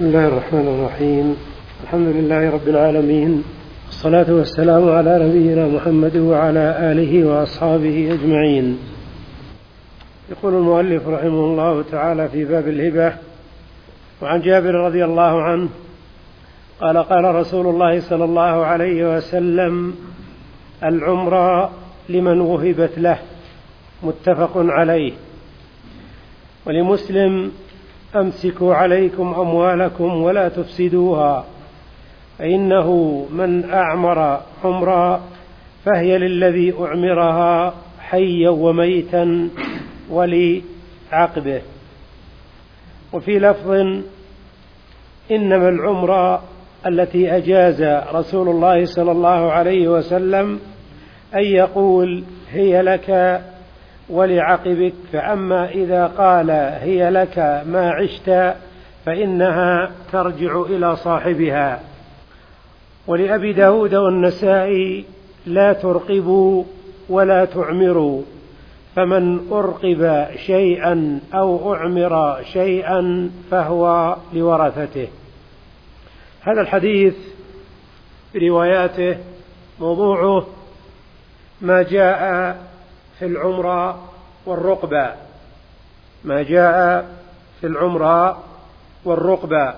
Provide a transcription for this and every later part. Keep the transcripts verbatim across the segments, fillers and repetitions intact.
بسم الله الرحمن الرحيم. الحمد لله رب العالمين، والصلاة والسلام على نبينا محمد وعلى آله وأصحابه أجمعين. يقول المؤلف رحمه الله تعالى في باب الهبة: وعن جابر رضي الله عنه قال: قال رسول الله صلى الله عليه وسلم: العمرة لمن وهبت له. متفق عليه. ولمسلم: أمسكوا عليكم أموالكم ولا تفسدوها، فإنه من أعمر عمرا فهي للذي أعمرها حيا وميتا ولعقبه. وفي لفظ: إنما العمرة التي أجاز رسول الله صلى الله عليه وسلم أن يقول: هي لك ولعقبك، فأما إذا قال: هي لك ما عشت فإنها ترجع إلى صاحبها. ولأبي داود والنسائي: لا ترقبوا ولا تعمروا، فمن أرقب شيئا أو أعمر شيئا فهو لورثته. هذا الحديث برواياته موضوعه ما جاء في العمرة والرقبة، ما جاء في العمرة والرقبة.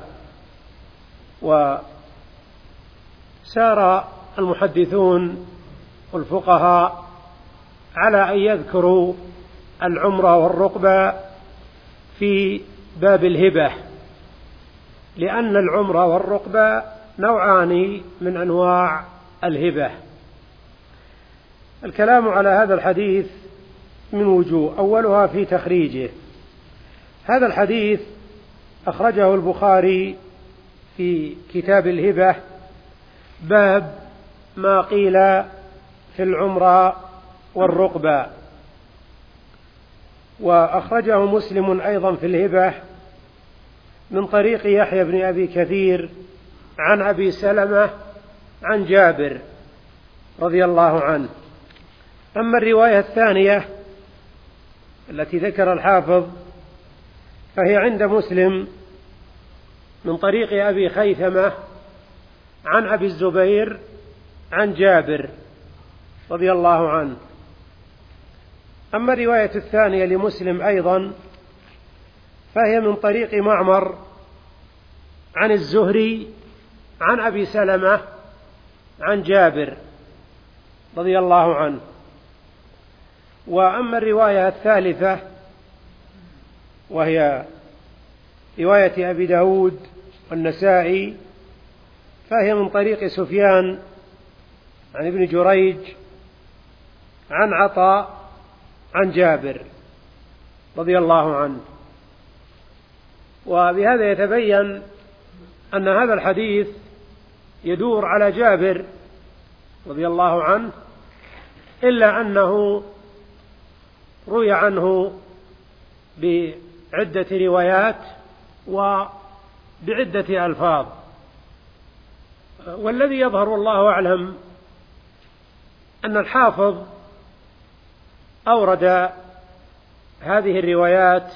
وسار المحدثون والفقهاء على أن يذكروا العمرة والرقبة في باب الهبة، لأن العمرة والرقبة نوعان من أنواع الهبة. الكلام على هذا الحديث من وجوه، أولها في تخريجه. هذا الحديث أخرجه البخاري في كتاب الهبة، باب ما قيل في العمرة والرقبة. وأخرجه مسلم أيضا في الهبة من طريق يحيى بن أبي كثير عن أبي سلمة عن جابر رضي الله عنه. أما الرواية الثانية التي ذكر الحافظ فهي عند مسلم من طريق أبي خيثمة عن أبي الزبير عن جابر رضي الله عنه. أما الرواية الثانية لمسلم أيضا فهي من طريق معمر عن الزهري عن أبي سلمة عن جابر رضي الله عنه. وأما الرواية الثالثة وهي رواية أبي داود والنسائي فهي من طريق سفيان عن ابن جريج عن عطاء عن جابر رضي الله عنه. وبهذا يتبين أن هذا الحديث يدور على جابر رضي الله عنه، إلا أنه روي عنه بعدة روايات وبعدة ألفاظ. والذي يظهر الله أعلم أن الحافظ أورد هذه الروايات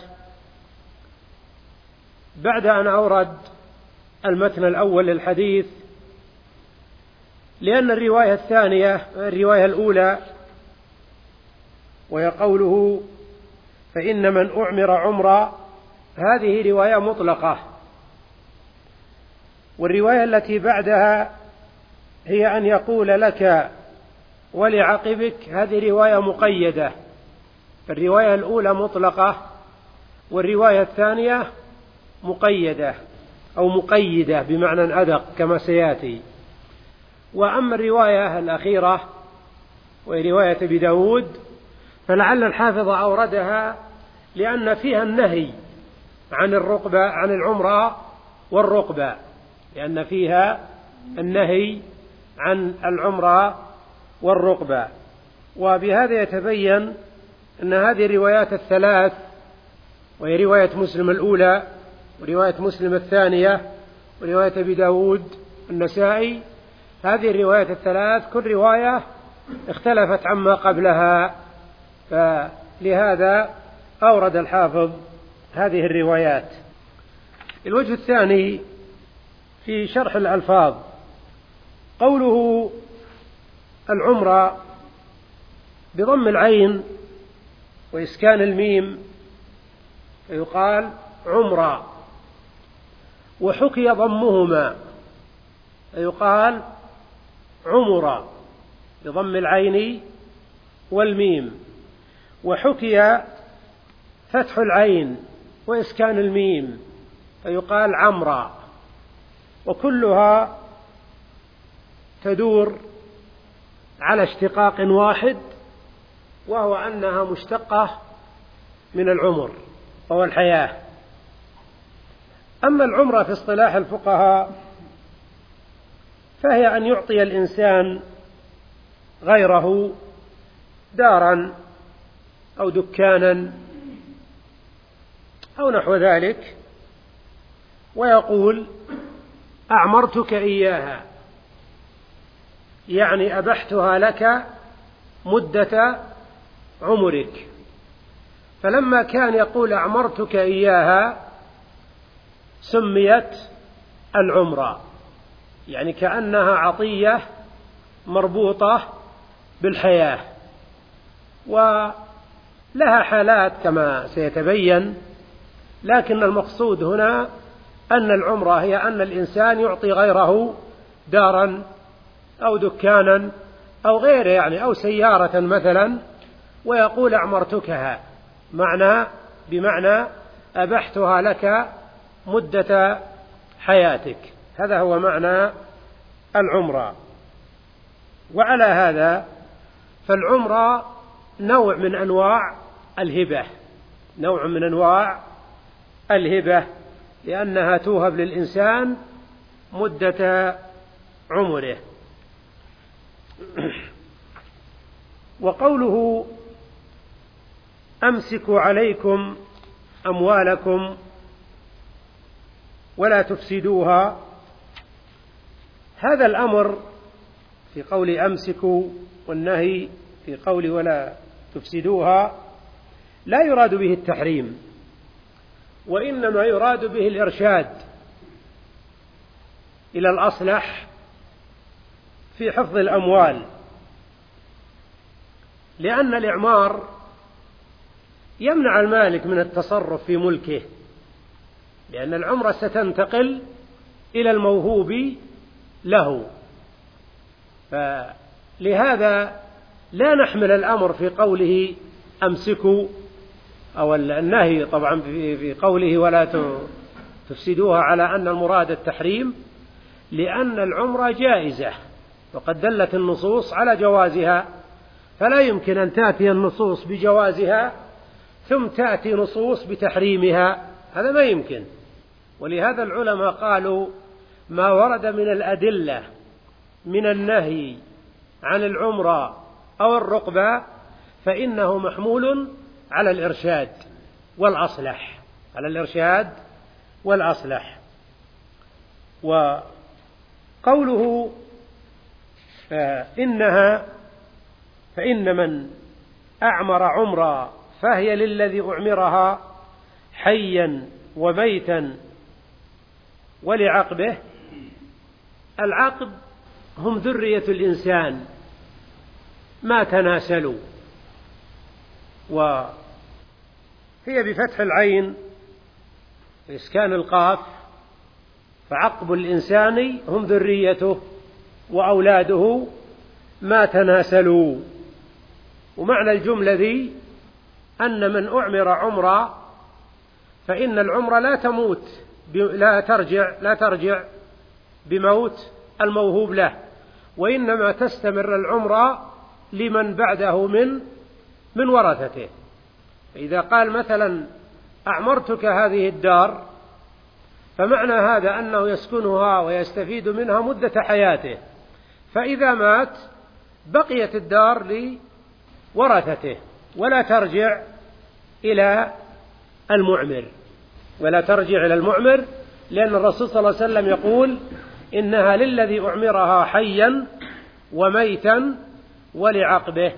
بعد أن أورد المتن الأول للحديث، لأن الرواية الثانية الرواية الأولى وهي قوله: فإن من أعمر عمرا، هذه رواية مطلقة. والرواية التي بعدها هي أن يقول: لك ولعقبك، هذه رواية مقيدة. الرواية الأولى مطلقة والرواية الثانية مقيدة أو مقيدة بمعنى أدق كما سيأتي. وأما الرواية الأخيرة وهي رواية أبي داود فلعل الحافظ أوردها لأن فيها النهي عن الرقبة عن العمرة والرقبة، لأن فيها النهي عن العمرة والرقبة. وبهذا يتبين أن هذه الروايات الثلاث، وهي رواية مسلم الأولى ورواية مسلم الثانية ورواية أبي داود النسائي، هذه الروايات الثلاث كل رواية اختلفت عما قبلها، فلهذا أورد الحافظ هذه الروايات. الوجه الثاني في شرح الألفاظ قوله العمرة بضم العين وإسكان الميم فيقال عمرة، وحكي ضمهما فيقال عمرة بضم العين والميم، وحكي فتح العين وإسكان الميم فيقال عمرة، وكلها تدور على اشتقاق واحد، وهو أنها مشتقة من العمر وهو الحياة. أما العمرة في اصطلاح الفقهاء فهي أن يعطي الإنسان غيره دارا أو دكانا أو نحو ذلك، ويقول أعمرتك إياها، يعني أبحتها لك مدة عمرك. فلما كان يقول أعمرتك إياها سميت العمرة، يعني كأنها عطية مربوطة بالحياة، ولها حالات كما سيتبين، لكن المقصود هنا أن العمرة هي أن الإنسان يعطي غيره دارا أو دكانا أو غيره، يعني أو سيارة مثلا، ويقول أعمرتكها، معنى بمعنى أبحتها لك مدة حياتك. هذا هو معنى العمرة. وعلى هذا فالعمرة نوع من أنواع الهبة، نوع من أنواع الهبة، لأنها توهب للإنسان مدة عمره. وقوله أمسكوا عليكم أموالكم ولا تفسدوها، هذا الأمر في قول أمسكوا والنهي في قول ولا تفسدوها لا يراد به التحريم، وإنما يراد به الإرشاد إلى الأصلح في حفظ الأموال، لأن الإعمار يمنع المالك من التصرف في ملكه، لأن العمرة ستنتقل إلى الموهوب له. فلهذا لا نحمل الأمر في قوله أمسكوا أو النهي طبعا في قوله ولا تفسدوها على أن المراد التحريم، لأن العمرة جائزة وقد دلت النصوص على جوازها، فلا يمكن أن تأتي النصوص بجوازها ثم تأتي نصوص بتحريمها، هذا ما يمكن. ولهذا العلماء قالوا ما ورد من الأدلة من النهي عن العمرة أو الرقبة فإنه محمول على الإرشاد والأصلح، على الإرشاد والأصلح. وقوله إنها فإن من أعمر عمرا فهي للذي أعمرها حيا وميتا ولعقبه. العقب هم ذرية الإنسان ما تناسلوا، وهي بفتح العين وإسكان القاف، فعقب الإنسان هم ذريته وأولاده ما تناسلوا. ومعنى الجملة ذي أن من أعمر عمرا فإن العمرة لا تموت لا ترجع لا ترجع بموت الموهوب له، وإنما تستمر العمرة لمن بعده من من ورثته. إذا قال مثلا أعمرتك هذه الدار، فمعنى هذا أنه يسكنها ويستفيد منها مدة حياته، فإذا مات بقيت الدار لورثته ولا ترجع إلى المعمر ولا ترجع إلى المعمر لأن الرسول صلى الله عليه وسلم يقول إنها للذي أعمرها حيا وميتا ولعقبه.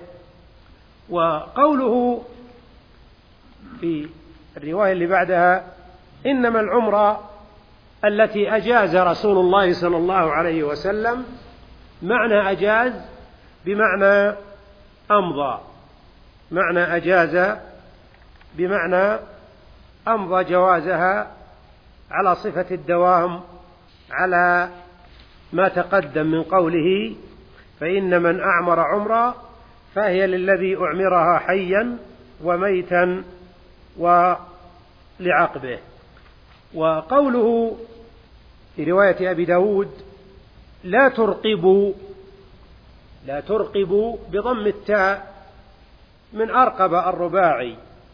وقوله في الرواية اللي بعدها إنما العمرة التي أجاز رسول الله صلى الله عليه وسلم. معنى أجاز بمعنى أمضى، معنى أجاز بمعنى أمضى جوازها على صفة الدوام، على ما تقدم من قوله فإن من أعمر عمرا فهي للذي أعمرها حيا وميتا ولعقبه. وقوله في رواية أبي داود لا ترقبوا، لا ترقبوا بضم التاء من أرقب الرباعي،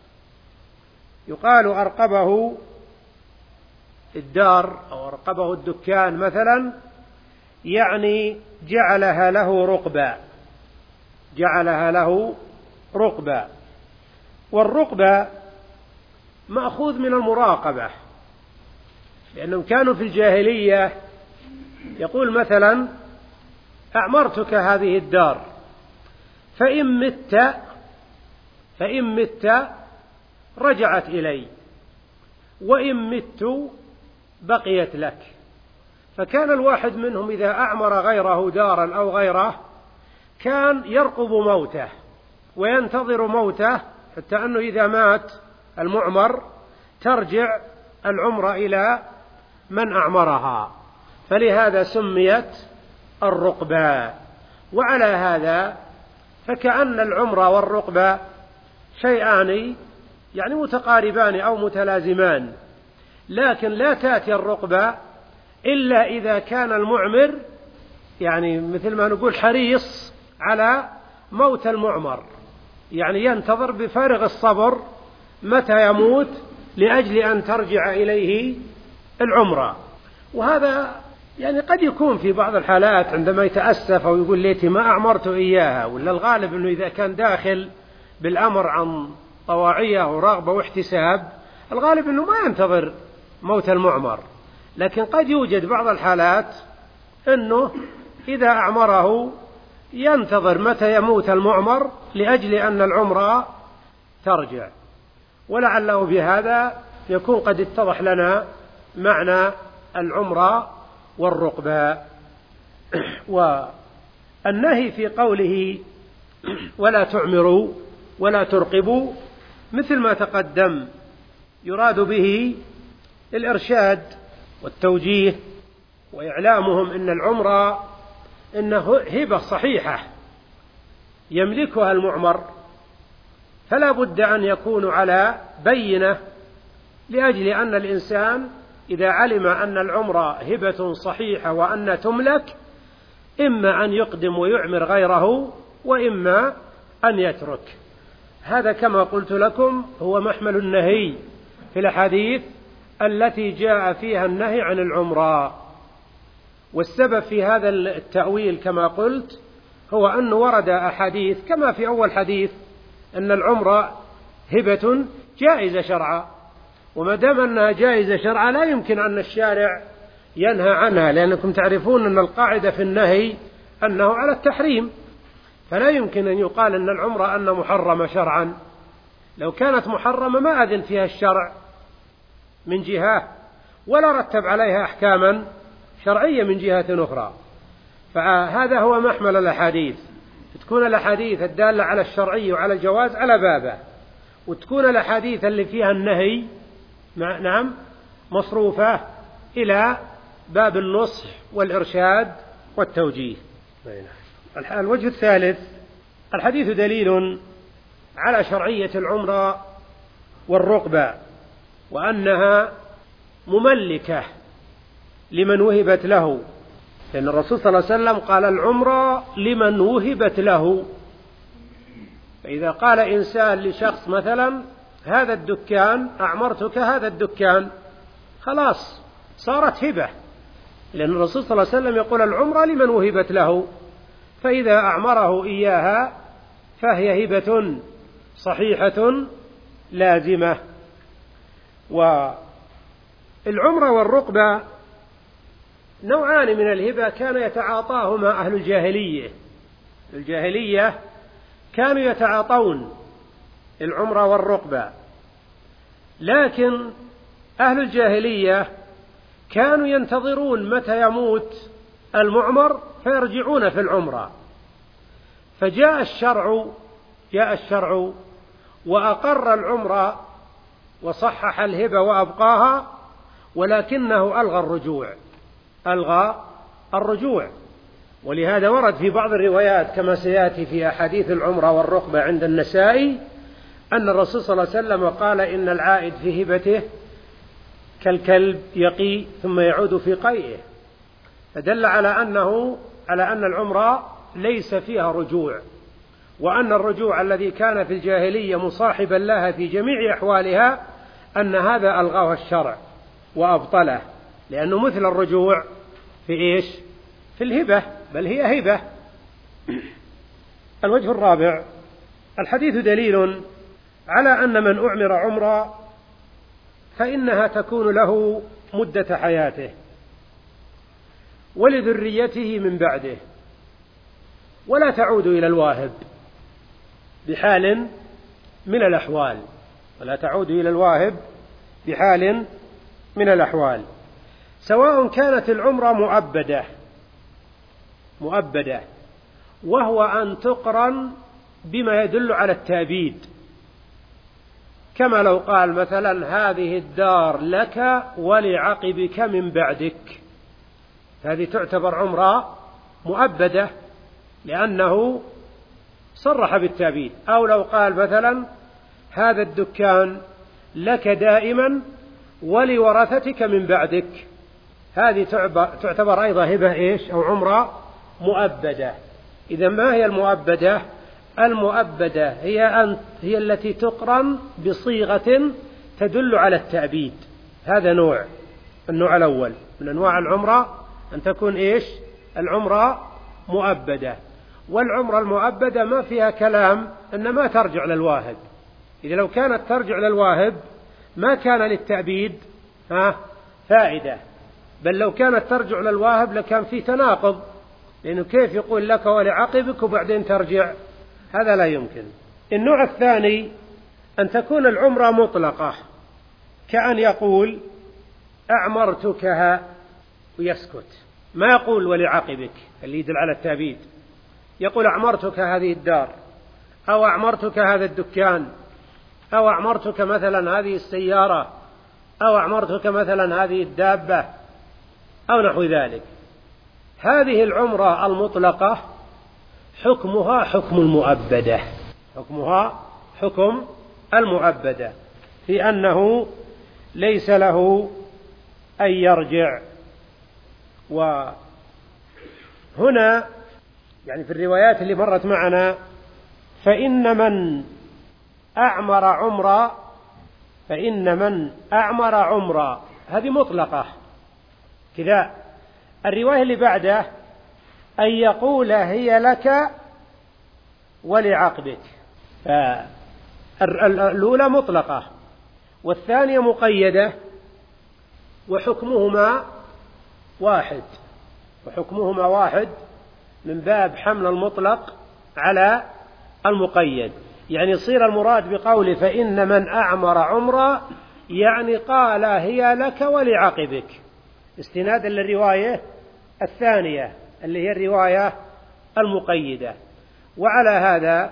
يقال أرقبه الدار أو أرقبه الدكان مثلا، يعني جعلها له رقبا، جعلها له رقبا. والرقبة مأخوذ من المراقبة، لأنهم كانوا في الجاهلية يقول مثلا أعمرتك هذه الدار فإن مت فإن مت رجعت إلي وإن مت بقيت لك. فكان الواحد منهم إذا أعمر غيره دارا أو غيره كان يرقب موته وينتظر موته، حتى أنه إذا مات المعمر ترجع العمرة إلى من أعمرها، فلهذا سميت الرقبة. وعلى هذا فكأن العمرة والرقبة شيئان يعني متقاربان أو متلازمان، لكن لا تأتي الرقبة إلا إذا كان المعمر يعني مثل ما نقول حريص على موت المعمر، يعني ينتظر بفارغ الصبر متى يموت لأجل أن ترجع إليه العمرة. وهذا يعني قد يكون في بعض الحالات عندما يتأسف أو يقول ليتي ما أعمرت إياها، ولا الغالب أنه إذا كان داخل بالأمر عن طواعية ورغبة واحتساب الغالب أنه ما ينتظر موت المعمر. لكن قد يوجد بعض الحالات أنه إذا أعمره ينتظر متى يموت المعمر لأجل أن العمرة ترجع. ولعله بهذا يكون قد اتضح لنا معنى العمرة والرقبة. والنهي في قوله ولا تعمروا ولا ترقبوا مثل ما تقدم يراد به الإرشاد والتوجيه وإعلامهم أن العمرة إنه هبة صحيحة يملكها المعمر، فلا بد أن يكون على بينة، لأجل أن الإنسان إذا علم أن العمرة هبة صحيحة وأن تملك إما أن يقدم ويعمر غيره وإما أن يترك. هذا كما قلت لكم هو محمل النهي في الأحاديث التي جاء فيها النهي عن العمرة. والسبب في هذا التأويل كما قلت هو أن ورد أحاديث كما في أول حديث أن العمرة هبة جائزة شرعا، وما دام أنها جائزة شرعا لا يمكن أن الشارع ينهى عنها، لأنكم تعرفون أن القاعدة في النهي أنه على التحريم، فلا يمكن أن يقال أن العمرة أن محرمة شرعا. لو كانت محرمة ما أذن فيها الشرع من جهة ولا رتب عليها أحكاما شرعية من جهة أخرى. فهذا هو محمل الأحاديث، تكون الأحاديث الدالة على الشرعي وعلى الجواز على بابه، وتكون الأحاديث اللي فيها النهي نعم مصروفة إلى باب النصح والإرشاد والتوجيه. الوجه الثالث الحديث دليل على شرعية العمرة والرقبة وأنها مملكة لمن وهبت له، لأن الرسول صلى الله عليه وسلم قال العمرة لمن وهبت له. فإذا قال إنسان لشخص مثلا هذا الدكان أعمرتك هذا الدكان، خلاص صارت هبة، لأن الرسول صلى الله عليه وسلم يقول العمرة لمن وهبت له، فإذا أعمره إياها فهي هبة صحيحة لازمة. والعمرة والرقبة نوعان من الهبة كان يتعاطاهما أهل الجاهلية. الجاهلية كانوا يتعاطون العمرة والرقبة، لكن أهل الجاهلية كانوا ينتظرون متى يموت المعمر فيرجعون في العمرة، فجاء الشرع جاء الشرع وأقر العمرة وصحح الهبة وأبقاها، ولكنه ألغى الرجوع ألغى الرجوع ولهذا ورد في بعض الروايات كما سيأتي في أحاديث العمرة والرقبة عند النسائي أن الرسول صلى الله عليه وسلم قال إن العائد في هبته كالكلب يقي ثم يعود في قيئه، فدل على أنه على أن العمرة ليس فيها رجوع، وأن الرجوع الذي كان في الجاهلية مصاحبا لها في جميع أحوالها أن هذا ألغاه الشرع وأبطله، لأنه مثل الرجوع في إيش؟ في الهبة، بل هي هبة. الوجه الرابع: الحديث دليل على أن من أعمر عمرة فإنها تكون له مدة حياته ولذريته من بعده، ولا تعود إلى الواهب بحال من الأحوال ولا تعود إلى الواهب بحال من الأحوال سواء كانت العمرة مؤبدة مؤبدة وهو أن تقرن بما يدل على التأبيد، كما لو قال مثلا هذه الدار لك ولعقبك من بعدك، هذه تعتبر عمرة مؤبدة لأنه صرح بالتأبيد. أو لو قال مثلا هذا الدكان لك دائما ولورثتك من بعدك، هذه تعتبر أيضا هبة إيش أو عمرة مؤبدة. إذا ما هي المؤبدة؟ المؤبدة هي أن هي التي تقرن بصيغة تدل على التأبيد، هذا نوع النوع الأول من أنواع العمرة أن تكون إيش العمرة مؤبدة. والعمرة المؤبدة ما فيها كلام أن ما ترجع للواهب، إذا لو كانت ترجع للواهب ما كان للتأبيد ها فائدة، بل لو كانت ترجع للواهب لكان في تناقض، لأنه كيف يقول لك ولعقبك وبعدين ترجع؟ هذا لا يمكن. النوع الثاني أن تكون العمرة مطلقة، كأن يقول أعمرتكها ويسكت، ما يقول ولعقبك اللي يدل على التأبيد، يقول أعمرتك هذه الدار، أو أعمرتك هذا الدكان، أو أعمرتك مثلا هذه السيارة، أو أعمرتك مثلا هذه الدابة أو نحو ذلك. هذه العمرة المطلقة حكمها حكم المؤبدة حكمها حكم المؤبدة في أنه ليس له أن يرجع. وهنا يعني في الروايات اللي مرت معنا فإن من أعمر عمرة فإن من أعمر عمرة هذه مطلقة كذا. الرواية اللي بعده أن يقول هي لك ولعقبك، الأولى مطلقة والثانية مقيدة، وحكمهما واحد وحكمهما واحد من باب حمل المطلق على المقيد. يعني يصير المراد بقوله فإن من أعمر عمرة يعني قال هي لك ولعقبك، استنادا للرواية الثانية اللي هي الرواية المقيدة. وعلى هذا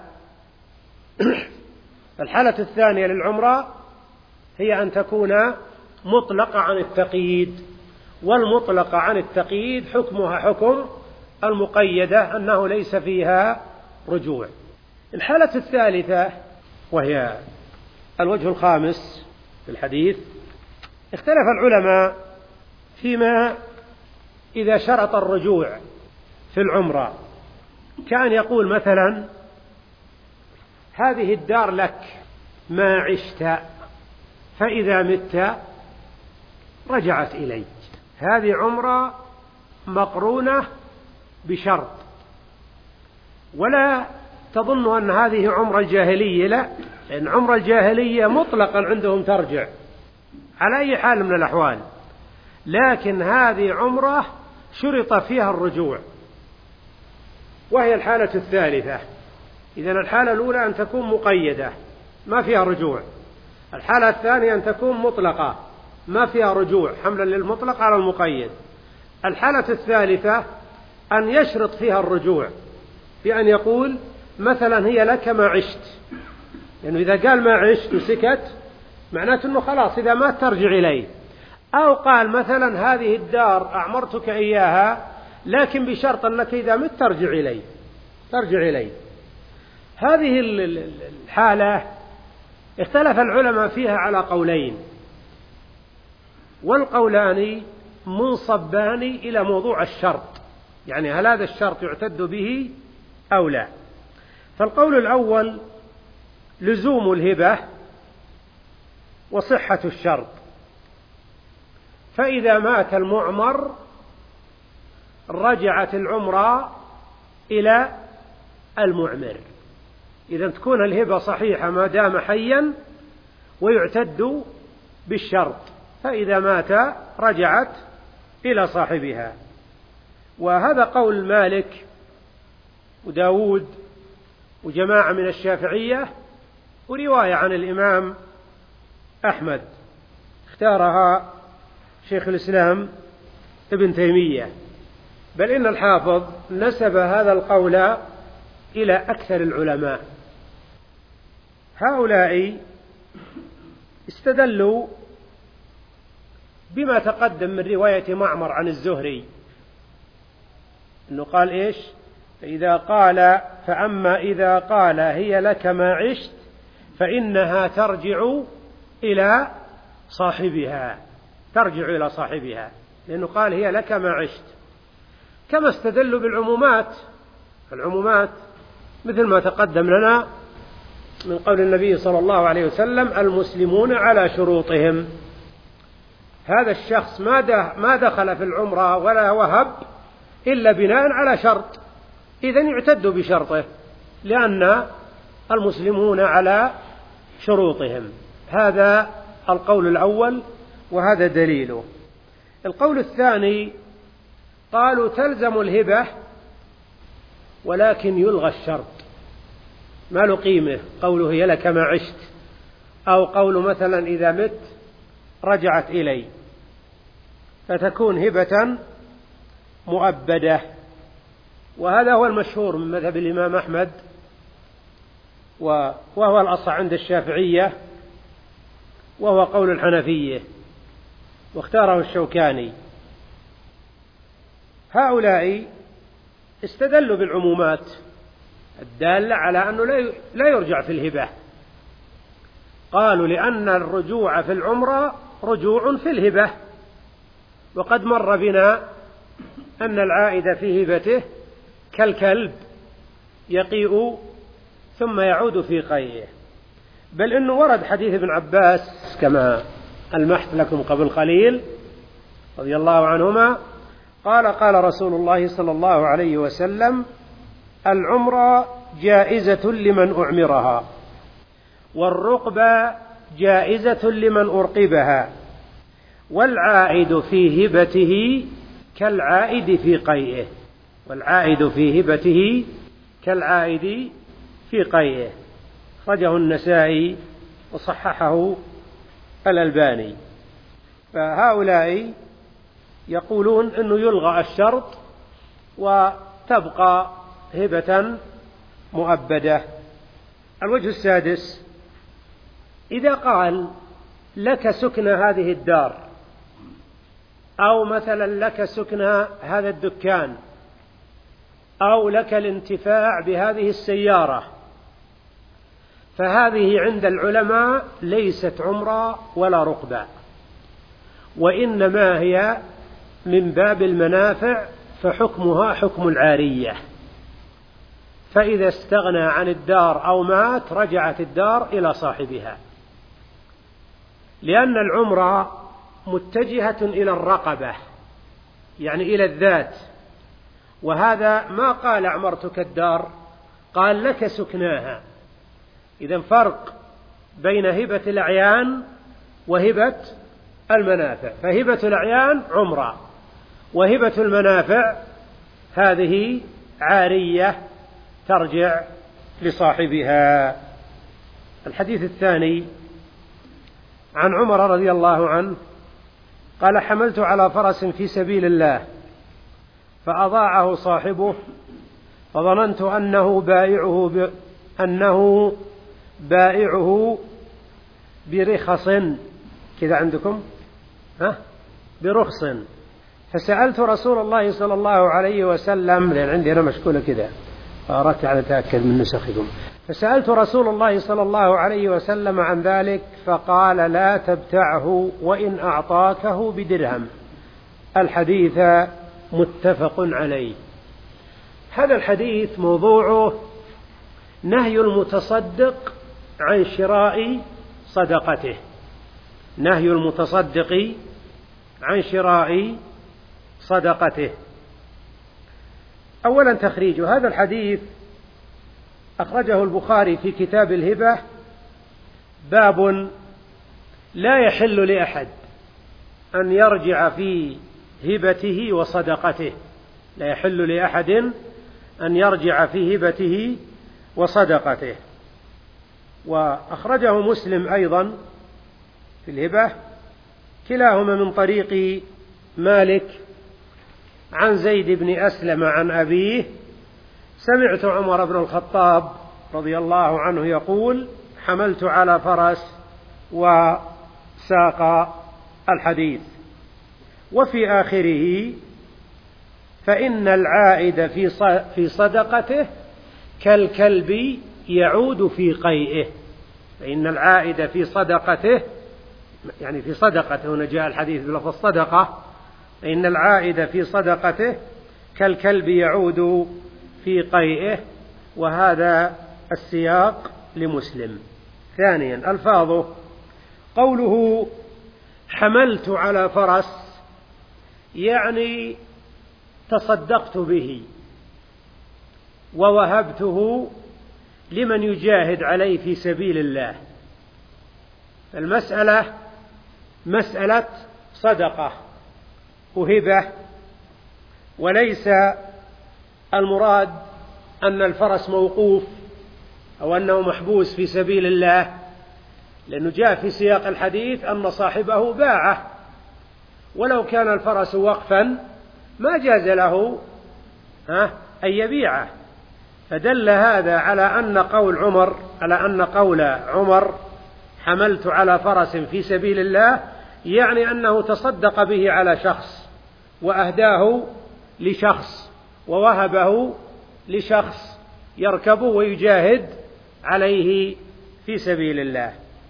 الحالة الثانية للعمرة هي أن تكون مطلقة عن التقييد، والمطلقة عن التقييد حكمها حكم المقيدة أنه ليس فيها رجوع. الحالة الثالثة وهي الوجه الخامس في الحديث، اختلف العلماء فيما إذا شرط الرجوع في العمرة، كان يقول مثلا هذه الدار لك ما عشت فإذا مت رجعت إليك، هذه عمرة مقرونة بشرط، ولا تظن أن هذه عمرة الجاهلية، لا، لأن عمرة الجاهلية مطلقا عندهم ترجع على أي حال من الأحوال، لكن هذه عمرة شرط فيها الرجوع، وهي الحالة الثالثة. إذن الحالة الأولى أن تكون مقيدة ما فيها رجوع، الحالة الثانية أن تكون مطلقة ما فيها رجوع، حملا للمطلق على المقيد. الحالة الثالثة أن يشرط فيها الرجوع، بأن يقول مثلا هي لك ما عشت، يعني إذا قال ما عشت وسكت معناته أنه خلاص إذا ما ترجع إليه. أو قال مثلا هذه الدار أعمرتك إياها لكن بشرط أنك إذا مت ترجع إلي ترجع إلي. هذه الحالة اختلف العلماء فيها على قولين، والقولان منصبان إلى موضوع الشرط، يعني هل هذا الشرط يعتد به أو لا. فالقول الأول لزوم الهبة وصحة الشرط، فإذا مات المعمر رجعت العمرة إلى المعمر، إذا تكون الهبة صحيحة ما دام حيا ويعتد بالشرط، فإذا مات رجعت إلى صاحبها. وهذا قول مالك وداود وجماعة من الشافعية ورواية عن الإمام أحمد اختارها شيخ الإسلام ابن تيمية، بل إن الحافظ نسب هذا القول إلى أكثر العلماء. هؤلاء استدلوا بما تقدم من رواية معمر عن الزهري أنه قال إيش؟ فإذا قال فأما إذا قال هي لك ما عشت فإنها ترجع إلى صاحبها، ترجع إلى صاحبها، لأنه قال هي لك ما عشت. كما استدلوا بالعمومات، العمومات مثل ما تقدم لنا من قول النبي صلى الله عليه وسلم المسلمون على شروطهم. هذا الشخص ما دخل في العمرة ولا وهب إلا بناء على شرط، إذن يعتد بشرطه لأن المسلمون على شروطهم. هذا القول الأول وهذا دليله. القول الثاني قالوا تلزم الهبة ولكن يلغى الشرط، ما له قيمة قوله هي لك ما عشت، أو قوله مثلا إذا مت رجعت إلي، فتكون هبة مؤبدة. وهذا هو المشهور من مذهب الإمام أحمد، وهو الأصح عند الشافعية، وهو قول الحنفية واختاره الشوكاني. هؤلاء استدلوا بالعمومات الدالة على أنه لا يرجع في الهبة، قالوا لأن الرجوع في العمرة رجوع في الهبة، وقد مر بنا أن العائد في هبته كالكلب يقيء ثم يعود في قيئه، بل إنه ورد حديث ابن عباس كما ألمحت لكم قبل قليل رضي الله عنهما قال قال رسول الله صلى الله عليه وسلم العمرة جائزة لمن أعمرها، والرقبة جائزة لمن أرقبها، والعائد في هبته كالعائد في قيئه، والعائد في هبته كالعائد في قيئه. أخرجه النسائي وصححه الألباني. فهؤلاء يقولون أنه يلغى الشرط وتبقى هبة مؤبدة. الوجه السادس إذا قال لك سكن هذه الدار، أو مثلا لك سكن هذا الدكان، أو لك الانتفاع بهذه السيارة، فهذه عند العلماء ليست عمرة ولا رقبة، وإنما هي من باب المنافع، فحكمها حكم العارية، فإذا استغنى عن الدار أو مات رجعت الدار إلى صاحبها، لأن العمرة متجهة إلى الرقبة يعني إلى الذات، وهذا ما قال أعمرتك الدار، قال لك سكناها. إذن فرق بين هبة الأعيان وهبة المنافع، فهبة الأعيان عمرة، وهبة المنافع هذه عارية ترجع لصاحبها. الحديث الثاني عن عمر رضي الله عنه قال: حملت على فرس في سبيل الله فأضاعه صاحبه فظننت أنه بائعه ب... أنه بائعه برخص، كذا عندكم ها؟ برخص، فسألت رسول الله صلى الله عليه وسلم، لأن عندي أنا مشكولة كذا فأردت أن أتأكد من نسخكم، فسألت رسول الله صلى الله عليه وسلم عن ذلك فقال: لا تبتعه وإن أعطاكه بدرهم. الحديث متفق عليه. هذا الحديث موضوعه نهي المتصدق عن شراء صدقته، نهي المتصدق عن شراء صدقته. أولا تخريج هذا الحديث أخرجه البخاري في كتاب الهبة، باب لا يحل لأحد أن يرجع في هبته وصدقته، لا يحل لأحد أن يرجع في هبته وصدقته. وأخرجه مسلم أيضا في الهبة، كلاهما من طريق مالك عن زيد بن أسلم عن أبيه: سمعت عمر بن الخطاب رضي الله عنه يقول: حملت على فرس، وساق الحديث. وفي آخره: فإن العائد في صدقته كالكلب يعود في قيئه. فإن العائد في صدقته، يعني في صدقته، هنا جاء الحديث بلفظ الصدقة، فإن العائد في صدقته كالكلب يعود في قيئه، وهذا السياق لمسلم. ثانيا ألفاظه: قوله حملت على فرس يعني تصدقت به ووهبته لمن يجاهد عليه في سبيل الله. المسألة مسألة صدقة وهبة، وليس المراد أن الفرس موقوف أو أنه محبوس في سبيل الله، لأنه جاء في سياق الحديث أن صاحبه باعه، ولو كان الفرس وقفا ما جاز له ها أن يبيعه. فدل هذا على أن قول عمر على أن قول عمر حملت على فرس في سبيل الله يعني أنه تصدق به على شخص، وأهداه لشخص، ووهبه لشخص يركبه ويجاهد عليه في سبيل الله.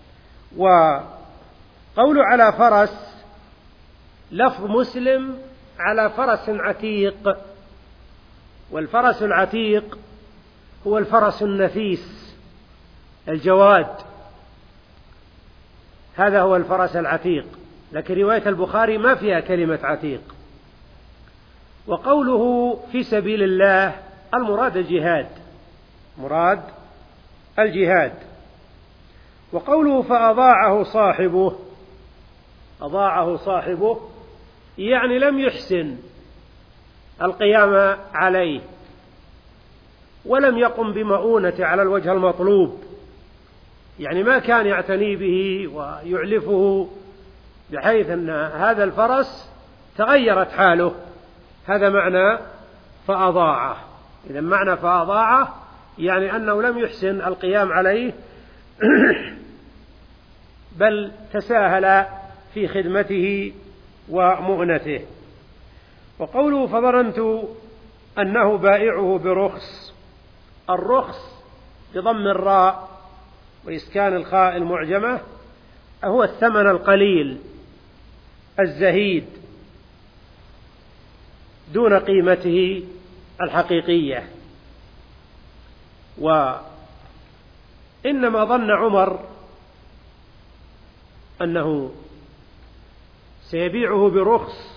وقول على فرس لفظ مسلم على فرس عتيق، والفرس العتيق هو الفرس النفيس الجواد، هذا هو الفرس العتيق، لكن رواية البخاري ما فيها كلمة عتيق. وقوله في سبيل الله المراد الجهاد، مراد الجهاد. وقوله فأضاعه صاحبه، أضاعه صاحبه يعني لم يحسن القيام عليه، ولم يقم بمؤونة على الوجه المطلوب، يعني ما كان يعتني به ويعلفه بحيث أن هذا الفرس تغيرت حاله. هذا معنى فأضاعه. إذا معنى فأضاعه يعني أنه لم يحسن القيام عليه بل تساهل في خدمته ومؤنته. وقوله فظننت أنه بائعه برخص، الرخص بضم الراء وإسكان الخاء المعجمة هو الثمن القليل الزهيد دون قيمته الحقيقية. وإنما ظن عمر أنه سيبيعه برخص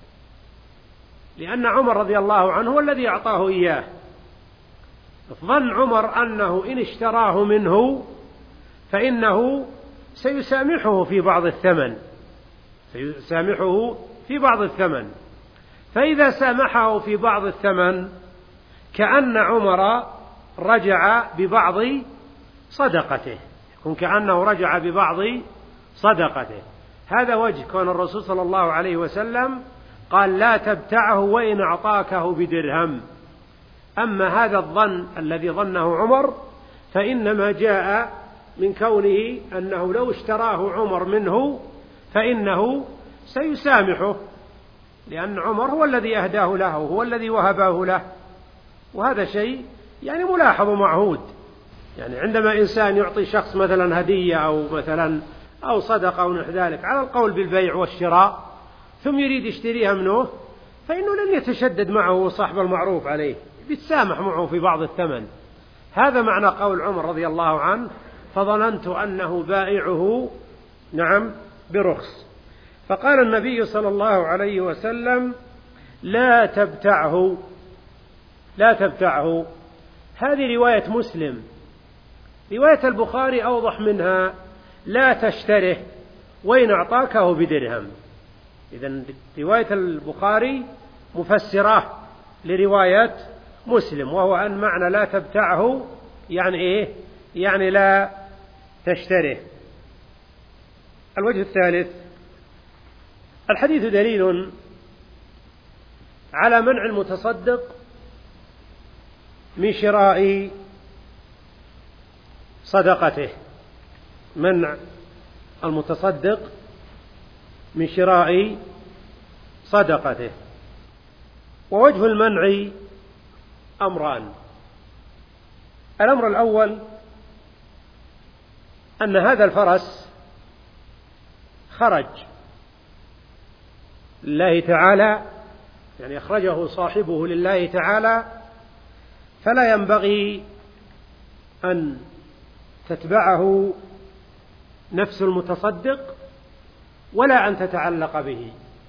لأن عمر رضي الله عنه هو الذي أعطاه إياه. ظن عمر أنه إن اشتراه منه فإنه سيسامحه في بعض الثمن، سيسامحه في بعض الثمن. فإذا سامحه في بعض الثمن كأن عمر رجع ببعض صدقته، يكون كأنه رجع ببعض صدقته. هذا وجه كون الرسول صلى الله عليه وسلم قال لا تبتعه وإن أعطاكه بدرهم. أما هذا الظن الذي ظنه عمر فإنما جاء من كونه أنه لو اشتراه عمر منه فإنه سيسامحه، لأن عمر هو الذي أهداه له، هو الذي وهبه له، وهذا شيء يعني ملاحظ ومعهود. يعني عندما إنسان يعطي شخص مثلا هدية أو مثلا أو صدقة أو نحو ذلك على القول بالبيع والشراء ثم يريد يشتريها منه، فإنه لن يتشدد معه صاحب المعروف عليه، يتسامح معه في بعض الثمن. هذا معنى قول عمر رضي الله عنه فظننت أنه بائعه نعم برخص. فقال النبي صلى الله عليه وسلم لا تبتعه، لا تبتعه. هذه رواية مسلم. رواية البخاري أوضح منها لا تشتره وإن أعطاكه بدرهم. إذن رواية البخاري مفسرة لرواية مسلم، وهو أن معنى لا تبتعه يعني إيه؟ يعني لا تشتره. الوجه الثالث: الحديث دليل على منع المتصدق من شراء صدقته، منع المتصدق من شراء صدقته. ووجه المنع أمران: الأمر الأول أن هذا الفرس خرج لله تعالى، يعني أخرجه صاحبه لله تعالى، فلا ينبغي أن تتبعه نفس المتصدق ولا أن تتعلق به.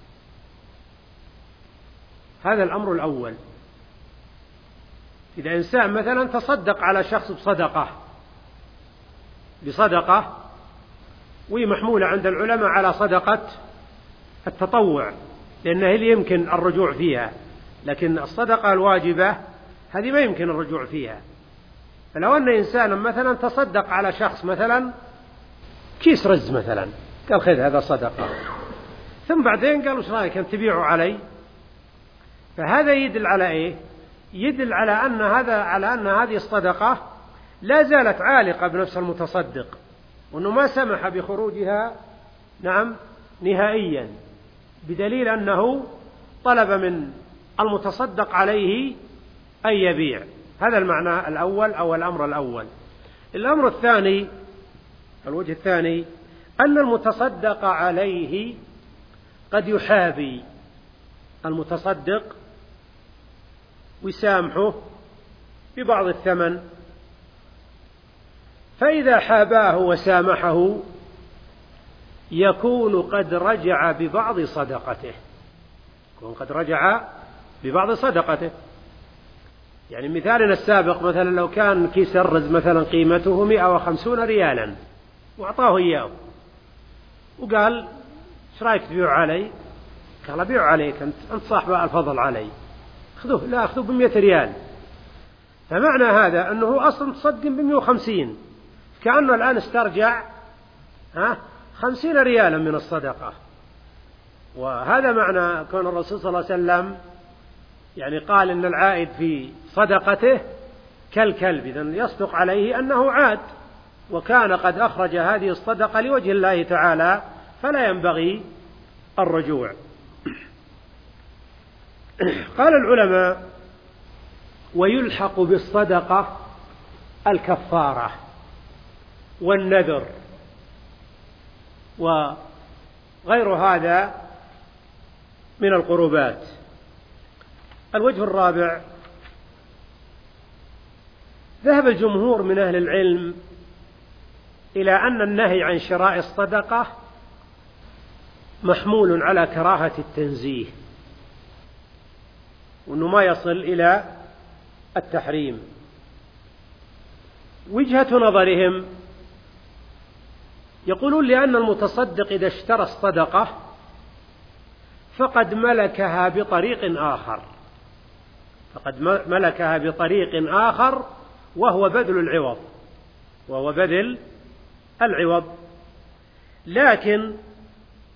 هذا الأمر الأول. إذا إنسان مثلا تصدق على شخص بصدقة بصدقة وهي محمولة عند العلماء على صدقة التطوع، لأنه اللي يمكن الرجوع فيها، لكن الصدقة الواجبة هذه ما يمكن الرجوع فيها. فلو أن إنسانا مثلا تصدق على شخص مثلا كيس رز مثلا، قال خذ هذا صدقة، ثم بعدين قالوا ايش رايك أن تبيعه علي، فهذا يدل على إيه؟ يدل على أن هذا على أن هذه الصدقة لا زالت عالقة بنفس المتصدق، وأنه ما سمح بخروجها نعم نهائيا، بدليل أنه طلب من المتصدق عليه أن يبيع. هذا المعنى الأول أو الأمر الأول. الأمر الثاني، الوجه الثاني، أن المتصدق عليه قد يحابي المتصدق ويسامحه ببعض الثمن، فإذا حاباه وسامحه يكون قد رجع ببعض صدقته، يكون قد رجع ببعض صدقته. يعني مثالنا السابق مثلا لو كان كيس الرز مثلا قيمته مئة وخمسون ريالا وأعطاه إياه وقال ايش رايك تبيع علي؟ قال أبيع عليك، أنت أنت صاحب الفضل علي، خذوه، لا أخذوه بمئة ريال. فمعنى هذا أنه أصلا تصدق بمئة وخمسين، كأنه الآن استرجع ها خمسين ريالا من الصدقة. وهذا معنى كون الرسول صلى الله عليه وسلم يعني قال إن العائد في صدقته كالكلب، إذن يصدق عليه أنه عاد وكان قد أخرج هذه الصدقة لوجه الله تعالى، فلا ينبغي الرجوع. قال العلماء: ويلحق بالصدقة الكفارة والنذر وغير هذا من القربات. الوجه الرابع: ذهب الجمهور من أهل العلم إلى أن النهي عن شراء الصدقة محمول على كراهة التنزيه، وأنه ما يصل إلى التحريم. وجهة نظرهم يقولون لأن المتصدق إذا اشترى الصدقة فقد ملكها بطريق آخر، فقد ملكها بطريق آخر وهو بذل العوض، وهو بذل العوض. لكن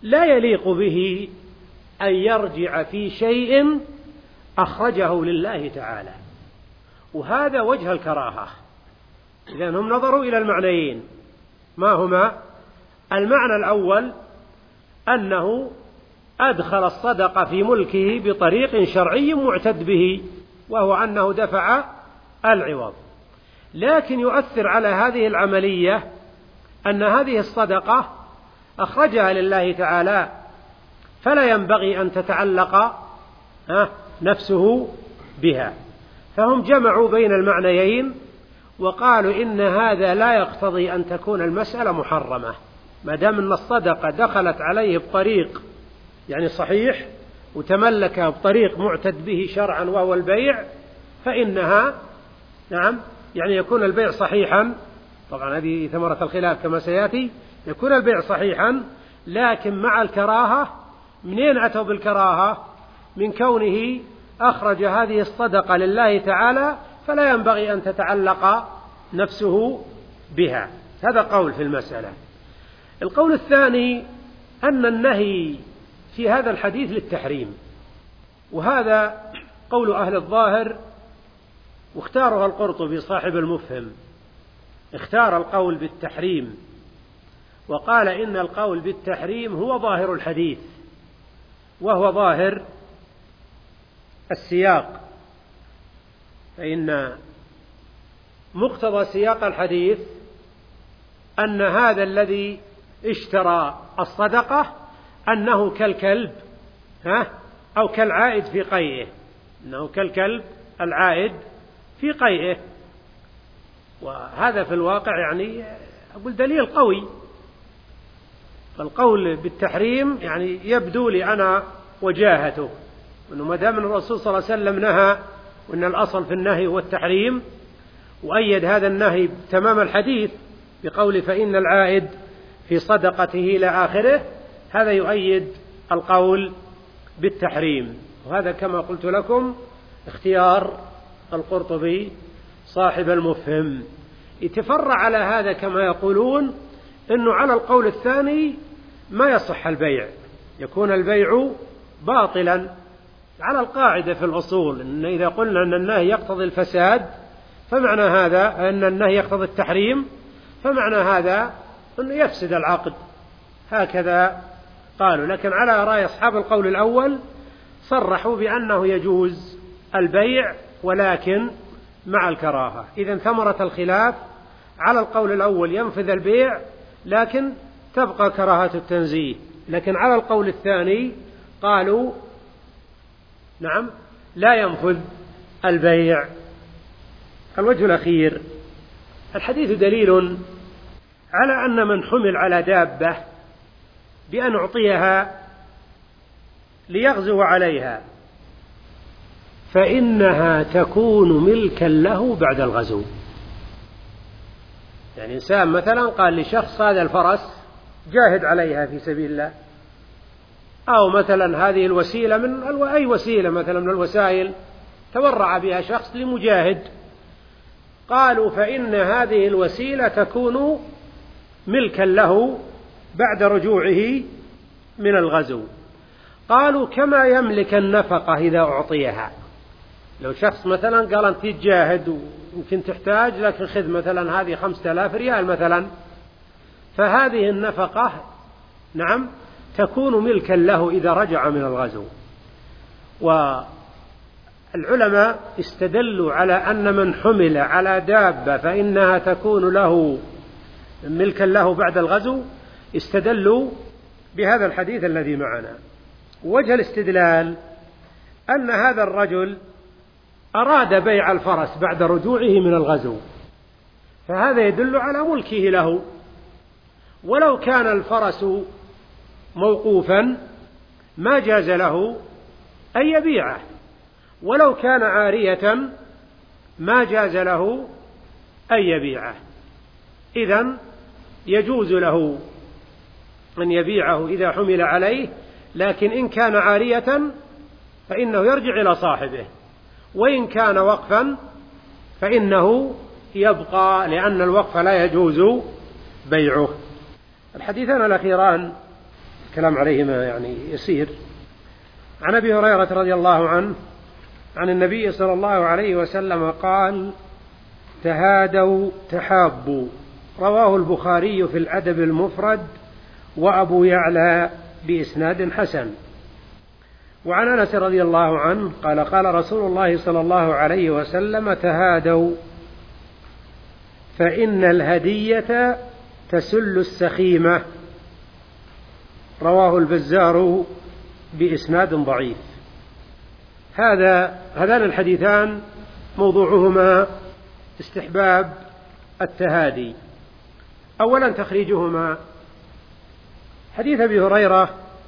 لا يليق به أن يرجع في شيء أخرجه لله تعالى، وهذا وجه الكراهة. إذن هم نظروا إلى المعنيين، ما هما؟ المعنى الأول أنه أدخل الصدقة في ملكه بطريق شرعي معتد به، وهو أنه دفع العوض، لكن يؤثر على هذه العملية أن هذه الصدقة أخرجها لله تعالى، فلا ينبغي أن تتعلق نفسه بها. فهم جمعوا بين المعنيين وقالوا إن هذا لا يقتضي أن تكون المسألة محرمة، ما دام أن الصدقة دخلت عليه بطريق يعني صحيح وتملكها بطريق معتد به شرعا وهو البيع، فإنها نعم يعني يكون البيع صحيحا. طبعا هذه ثمرة الخلاف كما سيأتي، يكون البيع صحيحا لكن مع الكراهة. منين أتوا بالكراهة؟ من كونه أخرج هذه الصدقة لله تعالى فلا ينبغي أن تتعلق نفسه بها. هذا قول في المسألة. القول الثاني أن النهي في هذا الحديث للتحريم، وهذا قول أهل الظاهر، واختارها القرطبي صاحب المفهم، اختار القول بالتحريم وقال إن القول بالتحريم هو ظاهر الحديث، وهو ظاهر السياق، فإن مقتضى سياق الحديث أن هذا الذي اشترى الصدقة أنه كالكلب ها أو كالعائد في قيئه، أنه كالكلب العائد في قيئه. وهذا في الواقع يعني أقول دليل قوي. فالقول بالتحريم يعني يبدو لي أنا وجاهته، أنه ما دام الرسول صلى الله عليه وسلم نهى وأن الأصل في النهي هو التحريم، وأيد هذا النهي تمام الحديث بقول فإن العائد في صدقته إلى آخره، هذا يؤيد القول بالتحريم. وهذا كما قلت لكم اختيار القرطبي صاحب المفهم. يتفرع على هذا كما يقولون أنه على القول الثاني ما يصح البيع، يكون البيع باطلا على القاعدة في الأصول أن إذا قلنا أن النهي يقتضي الفساد فمعنى هذا أن النهي يقتضي التحريم، فمعنى هذا أنه يفسد العقد. هكذا قالوا. لكن على رأي أصحاب القول الأول صرحوا بأنه يجوز البيع ولكن مع الكراهة. إذن ثمرة الخلاف على القول الأول ينفذ البيع لكن تبقى كراهة التنزيه، لكن على القول الثاني قالوا نعم لا ينفذ البيع. الوجه الأخير، الحديث دليل على أن من حمل على دابة بأن أعطيها ليغزو عليها فإنها تكون ملكا له بعد الغزو. يعني إنسان مثلا قال لشخص هذا الفرس جاهد عليها في سبيل الله، أو مثلا هذه الوسيلة من أي وسيلة مثلا من الوسائل تبرع بها شخص لمجاهد، قالوا فإن هذه الوسيلة تكون ملكا له بعد رجوعه من الغزو. قالوا كما يملك النفقة إذا أعطيها. لو شخص مثلا قال أنت تجاهد ويمكن تحتاج لكن خذ مثلا هذه خمسة آلاف ريال مثلا، فهذه النفقة نعم تكون ملكا له إذا رجع من الغزو. والعلماء استدلوا على أن من حمل على دابة فإنها تكون له ملكا له بعد الغزو، استدلوا بهذا الحديث الذي معنا. وجه الاستدلال أن هذا الرجل أراد بيع الفرس بعد رجوعه من الغزو، فهذا يدل على ملكه له. ولو كان الفرس موقوفا ما جاز له أن يبيعه، ولو كان عارية ما جاز له أن يبيعه. إذن يجوز له أن يبيعه إذا حمل عليه، لكن إن كان عارية فإنه يرجع إلى صاحبه، وإن كان وقفا فإنه يبقى، لأن الوقف لا يجوز بيعه. الحديثان الأخيران الكلام عليهما يعني يسير. عن أبي هريرة رضي الله عنه عن النبي صلى الله عليه وسلم قال: تهادوا تحابوا. رواه البخاري في الأدب المفرد وأبو يعلى بإسناد حسن. وعن أنس رضي الله عنه قال: قال رسول الله صلى الله عليه وسلم: تهادوا فإن الهدية تسل السخيمة. رواه البزار بإسناد ضعيف. هذا هذان الحديثان موضوعهما استحباب التهادي. أولا تخريجهما: حديث أبي هريرة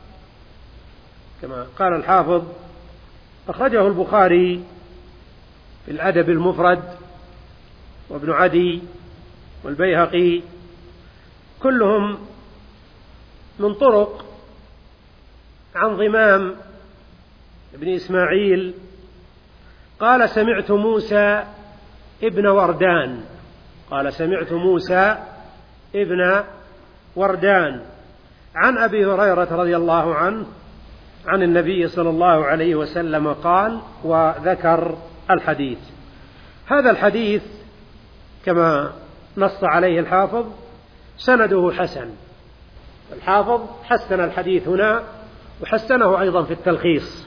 كما قال الحافظ أخرجه البخاري في الأدب المفرد وابن عدي والبيهقي، كلهم من طرق عن ضمام ابن إسماعيل قال: سمعت موسى ابن وردان قال سمعت موسى ابن وردان عن أبي هريرة رضي الله عنه عن النبي صلى الله عليه وسلم قال، وذكر الحديث. هذا الحديث كما نص عليه الحافظ سنده حسن. الحافظ حسن الحديث هنا وحسنه أيضا في التلخيص،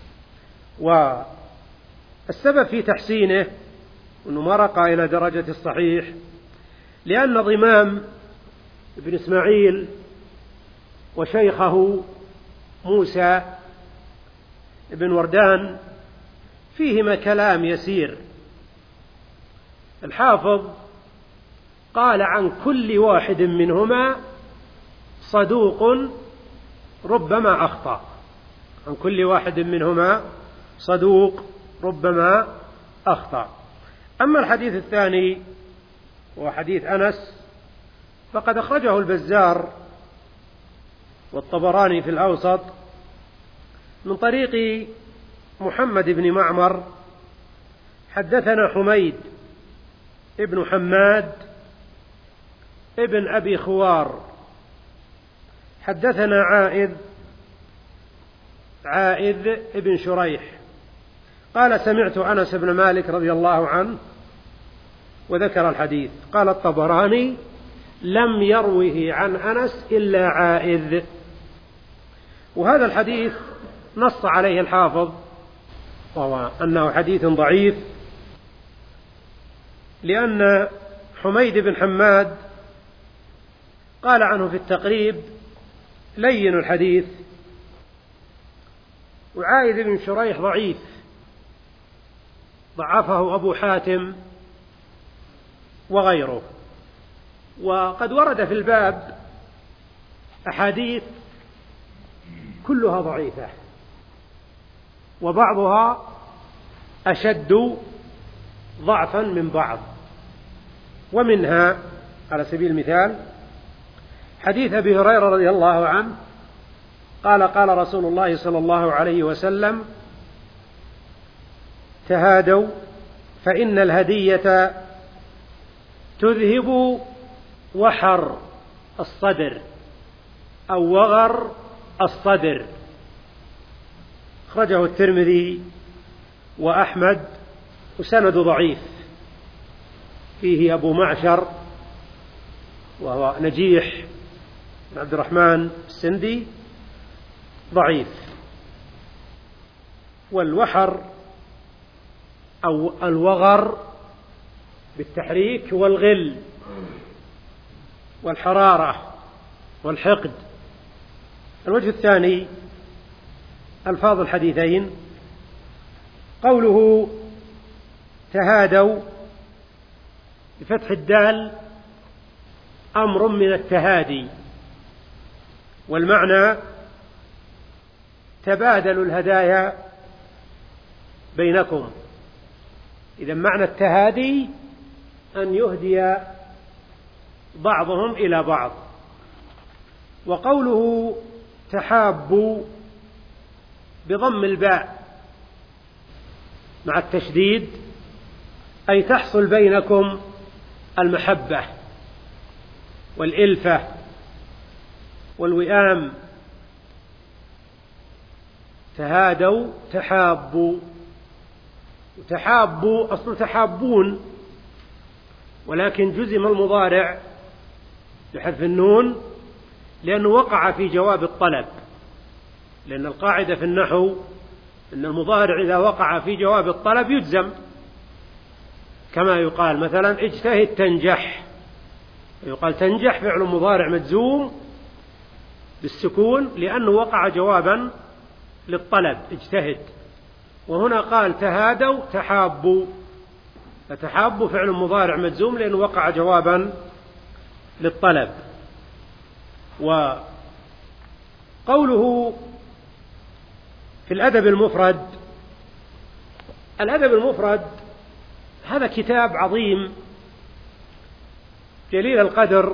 والسبب في تحسينه أنه ما رقى إلى درجة الصحيح لأن ضمام ابن إسماعيل وشيخه موسى ابن وردان فيهما كلام يسير. الحافظ قال عن كل واحد منهما صدوق ربما أخطأ، عن كل واحد منهما صدوق ربما أخطأ. أما الحديث الثاني وحديث أنس فقد أخرجه البزار والطبراني في الأوسط من طريق محمد بن معمر حدثنا حميد ابن حماد ابن أبي خوار حدثنا عائذ عائذ ابن شريح قال: سمعت أنس بن مالك رضي الله عنه وذكر الحديث. قال الطبراني: لم يروه عن أنس إلا عائذ. وهذا الحديث نص عليه الحافظ وهو أنه حديث ضعيف، لأن حميد بن حماد قال عنه في التقريب لين الحديث، وعائذ بن شريح ضعيف ضعفه أبو حاتم وغيره. وقد ورد في الباب أحاديث كلها ضعيفة وبعضها أشد ضعفا من بعض، ومنها على سبيل المثال حديث أبي هريرة رضي الله عنه قال: قال رسول الله صلى الله عليه وسلم: تهادوا فإن الهدية تذهب وحر الصدر أو وغر الصدر. أخرجه الترمذي وأحمد وسند ضعيف، فيه أبو معشر وهو نجيح بن عبد الرحمن السندي ضعيف. والوحر أو الوغر بالتحريك والغل والحرارة والحقد. الوجه الثاني ألفاظ الحديثين: قوله تهادوا بفتح الدال أمر من التهادي، والمعنى تبادلوا الهدايا بينكم. إذا معنى التهادي أن يهدي بعضهم إلى بعض. وقوله تحابوا بضم الباء مع التشديد أي تحصل بينكم المحبة والإلفة والوئام تهادوا تحابوا. تحابوا أصل تحابون، ولكن جزم المضارع بحذف النون لأنه وقع في جواب الطلب، لأن القاعدة في النحو أن المضارع إذا وقع في جواب الطلب يجزم، كما يقال مثلا اجتهد تنجح، يقال تنجح فعل مضارع مجزوم بالسكون لأنه وقع جوابا للطلب اجتهد. وهنا قال تهادوا تحابوا، فتحابوا فعل مضارع مجزوم لأنه وقع جوابا للطلب. وقوله في الأدب المفرد، الأدب المفرد هذا كتاب عظيم جليل القدر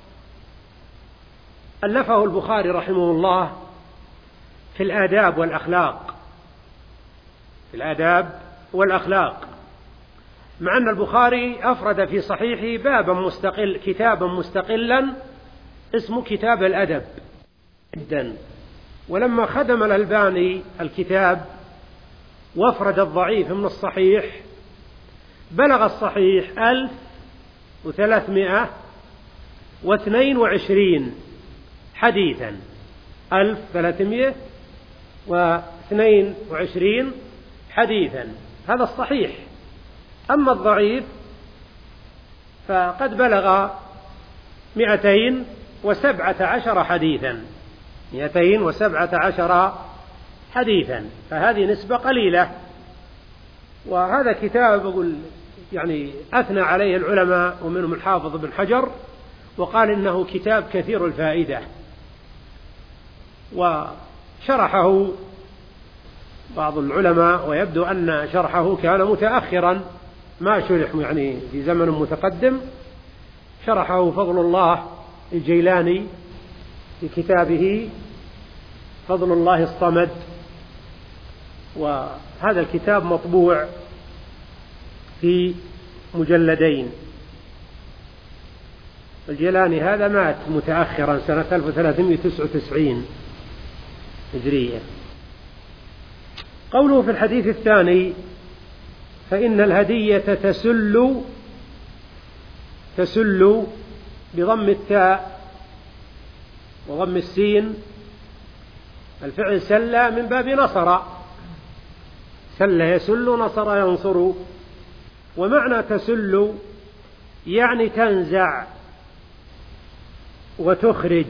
ألفه البخاري رحمه الله في الآداب والأخلاق، في الآداب والأخلاق، مع أن البخاري أفرد في صحيحه بابا مستقل، كتابا مستقلا اسمه كتاب الأدب جدا. ولما خدم الألباني الكتاب وافرد الضعيف من الصحيح بلغ الصحيح ألف وثلاثمائة واثنين وعشرين حديثا، ألف ثلاثمائة واثنين وعشرين حديثا، هذا الصحيح. أما الضعيف فقد بلغ مئتين وسبعة عشر حديثا، مئتين وسبعة عشر حديثا، فهذه نسبة قليلة. وهذا كتاب أقول يعني أثنى عليه العلماء ومنهم الحافظ بن حجر وقال إنه كتاب كثير الفائدة، وشرحه بعض العلماء ويبدو أن شرحه كان متأخرا، ما شرح يعني في زمن متقدم، شرحه فضل الله الجيلاني في كتابه فضل الله الصمد، وهذا الكتاب مطبوع في مجلدين. الجيلاني هذا مات متأخرا سنة ألف وثلاثمائة وتسعة وتسعين هجرية. قوله في الحديث الثاني فإن الهدية تسل، تسل بضم التاء وضم السين، الفعل سل من باب نصر، سل يسل نصر ينصر. ومعنى تسل يعني تنزع وتخرج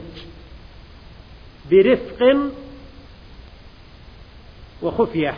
برفق وخفية،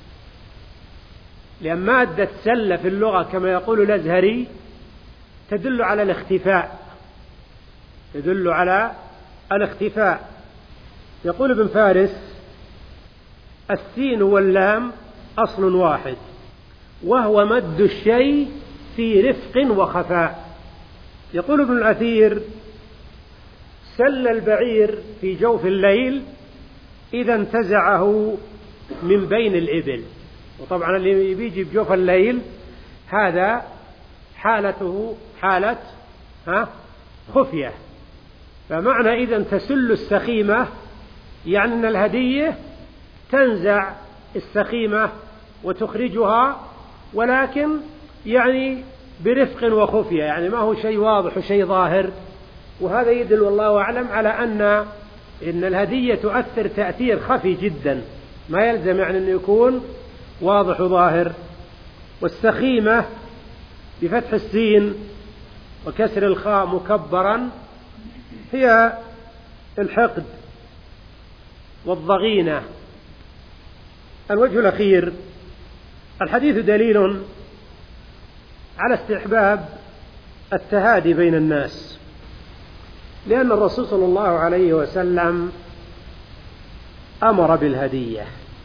لأن مادة سل في اللغة كما يقول الأزهري تدل على الاختفاء، تدل على الاختفاء. يقول ابن فارس السين واللام أصل واحد وهو مد الشيء في رفق وخفاء. يقول ابن الأثير سل البعير في جوف الليل إذا انتزعه من بين الإبل، وطبعا اللي بيجي بجوف الليل هذا حالته حالة ها خفية. فمعنى إذا تسل السخيمة يعني أن الهدية تنزع السخيمة وتخرجها، ولكن يعني برفق وخفية، يعني ما هو شيء واضح وشيء ظاهر. وهذا يدل والله أعلم على أن إن الهدية تؤثر تأثير خفي جدا، ما يلزم يعني أن يكون واضح وظاهر. والسخيمة بفتح السين وكسر الخاء مكبرا هي الحقد والضغينة. الوجه الأخير الحديث دليل على استحباب التهادي بين الناس، لأن الرسول صلى الله عليه وسلم أمر بالهدية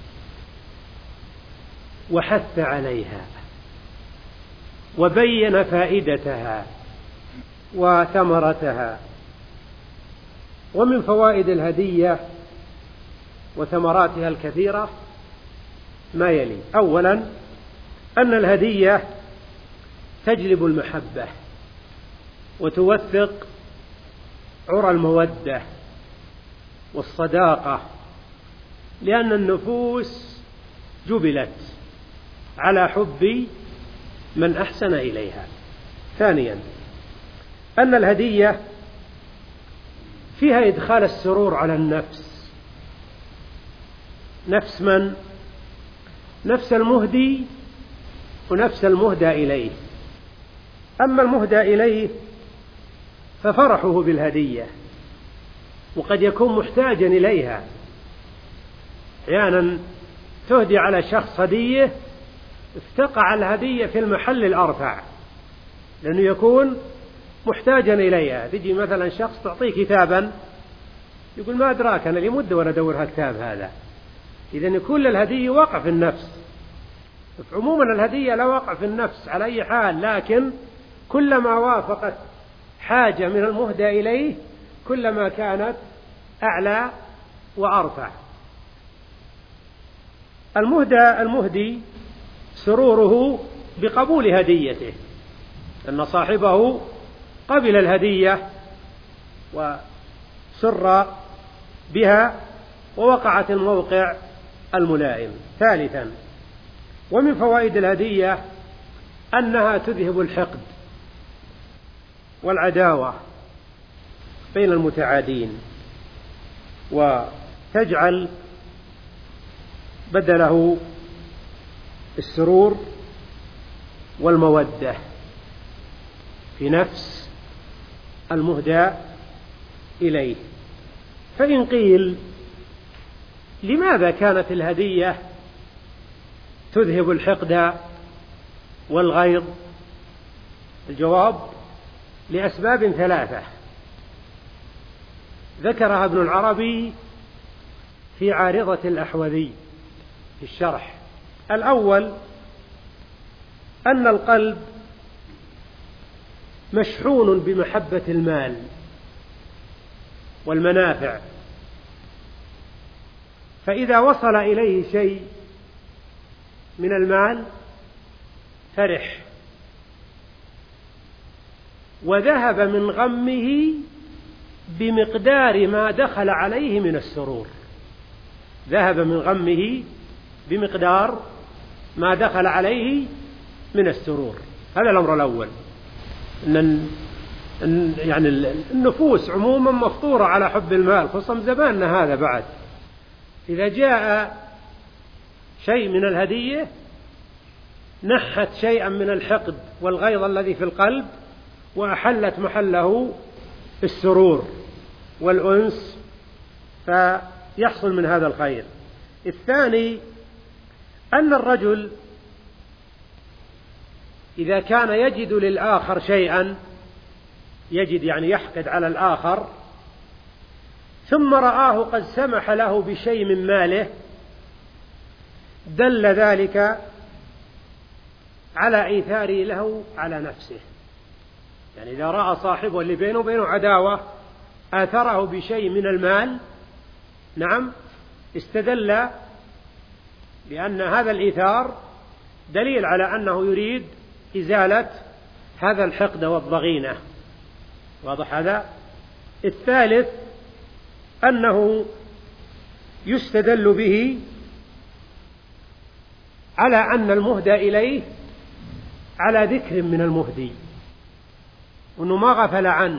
وحث عليها وبين فائدتها وثمرتها. ومن فوائد الهدية وثمراتها الكثيرة ما يلي: أولا أن الهدية تجلب المحبة وتوثق عرى المودة والصداقة لأن النفوس جبلت على حب من أحسن إليها. ثانيا أن الهدية فيها إدخال السرور على النفس. نفس من؟ نفس المهدي ونفس المهدى إليه. أما المهدى إليه ففرحه بالهدية، وقد يكون محتاجا إليها. أحيانا تهدي على شخص هدية افتقع الهدية في المحل الأرفع، لأنه يكون محتاجا إليها. تجي مثلا شخص تعطيه كتابا يقول ما أدراك أنا لمدة وأنا أدورها كتاب هذا. إذن كل الهدية وقع في النفس. عموما الهدية لا وقع في النفس على أي حال، لكن كلما وافقت حاجة من المهدى إليه كلما كانت أعلى وأرفع. المهدى المهدي سروره بقبول هديته، أن صاحبه قبل الهدية وسر بها ووقعت الموقع الملائم. ثالثا ومن فوائد الهدية أنها تذهب الحقد والعداوة بين المتعادين، وتجعل بدله السرور والمودة في نفس المهدى إليه. فإن قيل لماذا كانت الهدية تذهب الحقد والغيظ؟ الجواب لأسباب ثلاثة ذكرها ابن العربي في عارضة الأحوذي في الشرح. الأول أن القلب مشحون بمحبة المال والمنافع، فإذا وصل إليه شيء من المال فرح وذهب من غمه بمقدار ما دخل عليه من السرور. ذهب من غمه بمقدار ما دخل عليه من السرور. هذا الأمر الأول، أن يعني النفوس عموما مفطورة على حب المال، خصوصا زماننا هذا. بعد إذا جاء شيء من الهدية نحت شيئا من الحقد والغيظ الذي في القلب وأحلت محله السرور والأنس، فيحصل من هذا الخير. الثاني أن الرجل إذا كان يجد للآخر شيئا، يجد يعني يحقد على الآخر، ثم رآه قد سمح له بشيء من ماله، دل ذلك على إيثاره له على نفسه. يعني إذا رأى صاحبه اللي بينه وبينه عداوة آثره بشيء من المال، نعم، استدل بأن هذا الإيثار دليل على أنه يريد إزالة هذا الحقد والضغينة. واضح هذا؟ الثالث أنه يستدل به على أن المهدى إليه على ذكر من المهدي، وأنه ما غفل عنه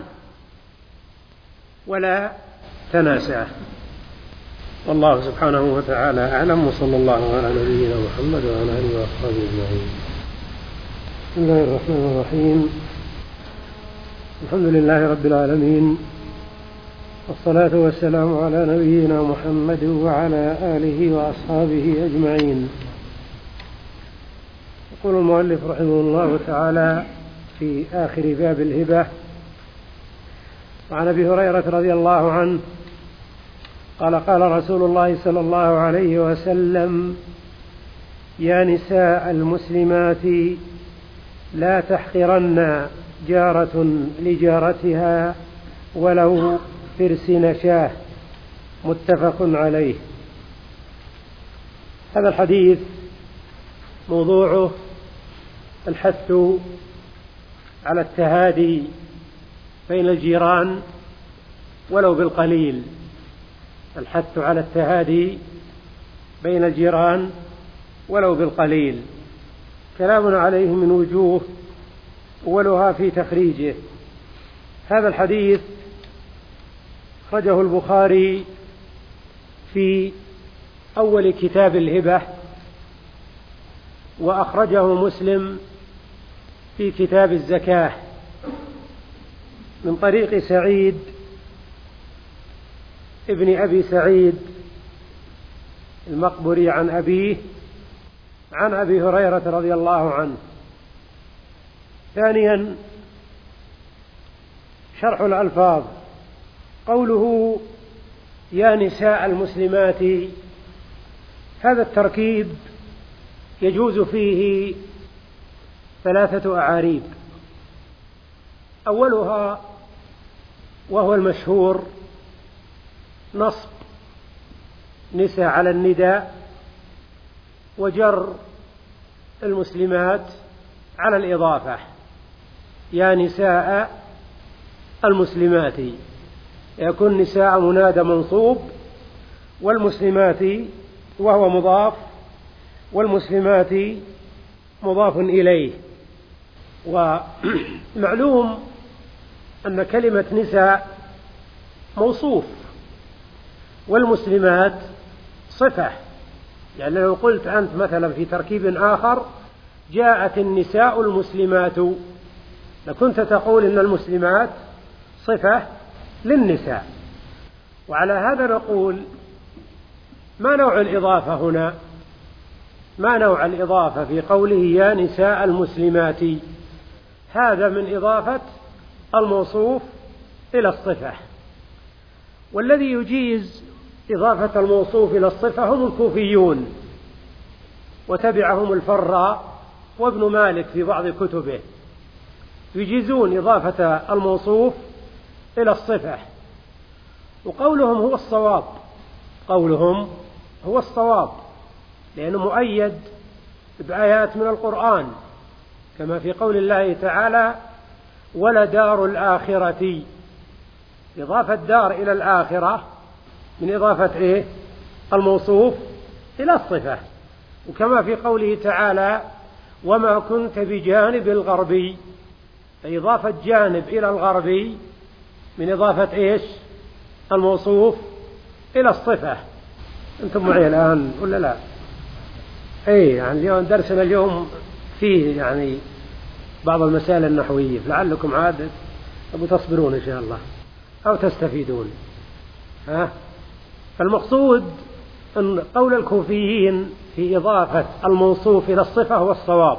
ولا تناساه. والله سبحانه وتعالى أعلم، وصلى الله على نبينا محمد وعلى آله وأصحابه أجمعين. بسم الله الرحمن الرحيم. الحمد لله رب العالمين، والصلاة والسلام على نبينا محمد وعلى آله وأصحابه أجمعين. يقول المؤلف رحمه الله تعالى في آخر باب الهبة: وعن أبي هريرة رضي الله عنه قال: قال رسول الله صلى الله عليه وسلم: يا نساء المسلمات لا تحقرن جارة لجارتها ولو فرس نشاه. متفق عليه. هذا الحديث موضوعه الحث على التهادي بين الجيران ولو بالقليل، الحث على التهادي بين الجيران ولو بالقليل. كلام عليه من وجوه، أولها في تخريجه. هذا الحديث أخرجه البخاري في أول كتاب الهبة، وأخرجه مسلم في كتاب الزكاة من طريق سعيد ابن أبي سعيد المقبري عن أبيه عن أبي هريرة رضي الله عنه. ثانيا شرح الألفاظ. قوله يا نساء المسلمات، هذا التركيب يجوز فيه ثلاثة أعاريب. أولها وهو المشهور نصب نساء على النداء، وجر المسلمات على الإضافة، يا نساء المسلمات، يكون نساء منادى منصوب، والمسلمات وهو مضاف، والمسلمات مضاف إليه. ومعلوم أن كلمة نساء موصوف، والمسلمات صفة. يعني لو قلت أنت مثلا في تركيب آخر جاءت النساء المسلمات، لكنت تقول إن المسلمات صفة للنساء. وعلى هذا نقول ما نوع الإضافة هنا؟ ما نوع الإضافة في قوله يا نساء المسلمات؟ هذا من إضافة الموصوف إلى الصفة. والذي يجيز إضافة الموصوف إلى الصفة هم الكوفيون، وتبعهم الفراء وابن مالك في بعض كتبه، يجيزون إضافة الموصوف إلى الصفة. وقولهم هو الصواب، قولهم هو الصواب، لأنه مؤيد بآيات من القرآن، كما في قول الله تعالى ولدار الآخرة. إضافة دار إلى الآخرة من إضافة إيه؟ الموصوف إلى الصفة. وكما في قوله تعالى وما كنت بجانب الغربي، فإضافة جانب إلى الغربي من إضافة إيش؟ الموصوف إلى الصفة. أنتم معي الآن ولا لا؟ أي يعني اليوم درسنا اليوم فيه يعني بعض المسائل النحوية، لعلكم عاد أبو تصبرون إن شاء الله أو تستفيدون. ها؟ فالمقصود أن قول الكوفيين في إضافة الموصوف إلى الصفة هو الصواب،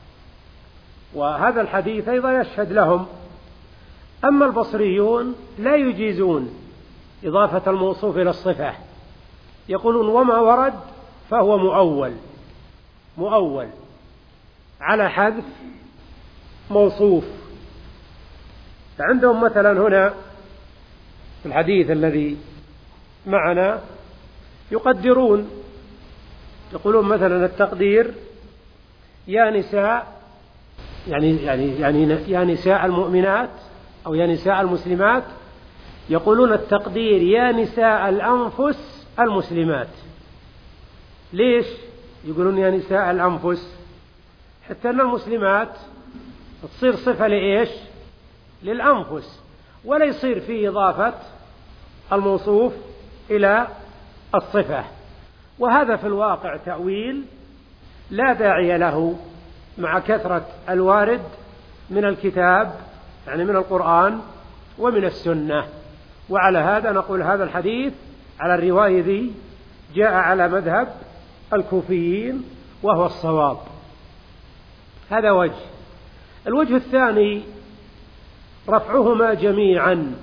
وهذا الحديث أيضا يشهد لهم. أما البصريون لا يجيزون إضافة الموصوف إلى الصفة، يقولون وما ورد فهو مؤول مؤول على حذف موصوف. فعندهم مثلا هنا في الحديث الذي معنا يقدرون، يقولون مثلا التقدير يا نساء يعني يعني يعني يا نساء المؤمنات أو يا نساء المسلمات، يقولون التقدير يا نساء الأنفس المسلمات. ليش يقولون يا نساء الأنفس؟ حتى أن المسلمات تصير صفة لإيش؟ للأنفس، ولا يصير فيه إضافة الموصوف إلى الصفة. وهذا في الواقع تأويل لا داعي له مع كثرة الوارد من الكتاب يعني من القرآن ومن السنة. وعلى هذا نقول هذا الحديث على الرواية ذي جاء على مذهب الكوفيين وهو الصواب. هذا وجه. الوجه الثاني رفعهما جميعا،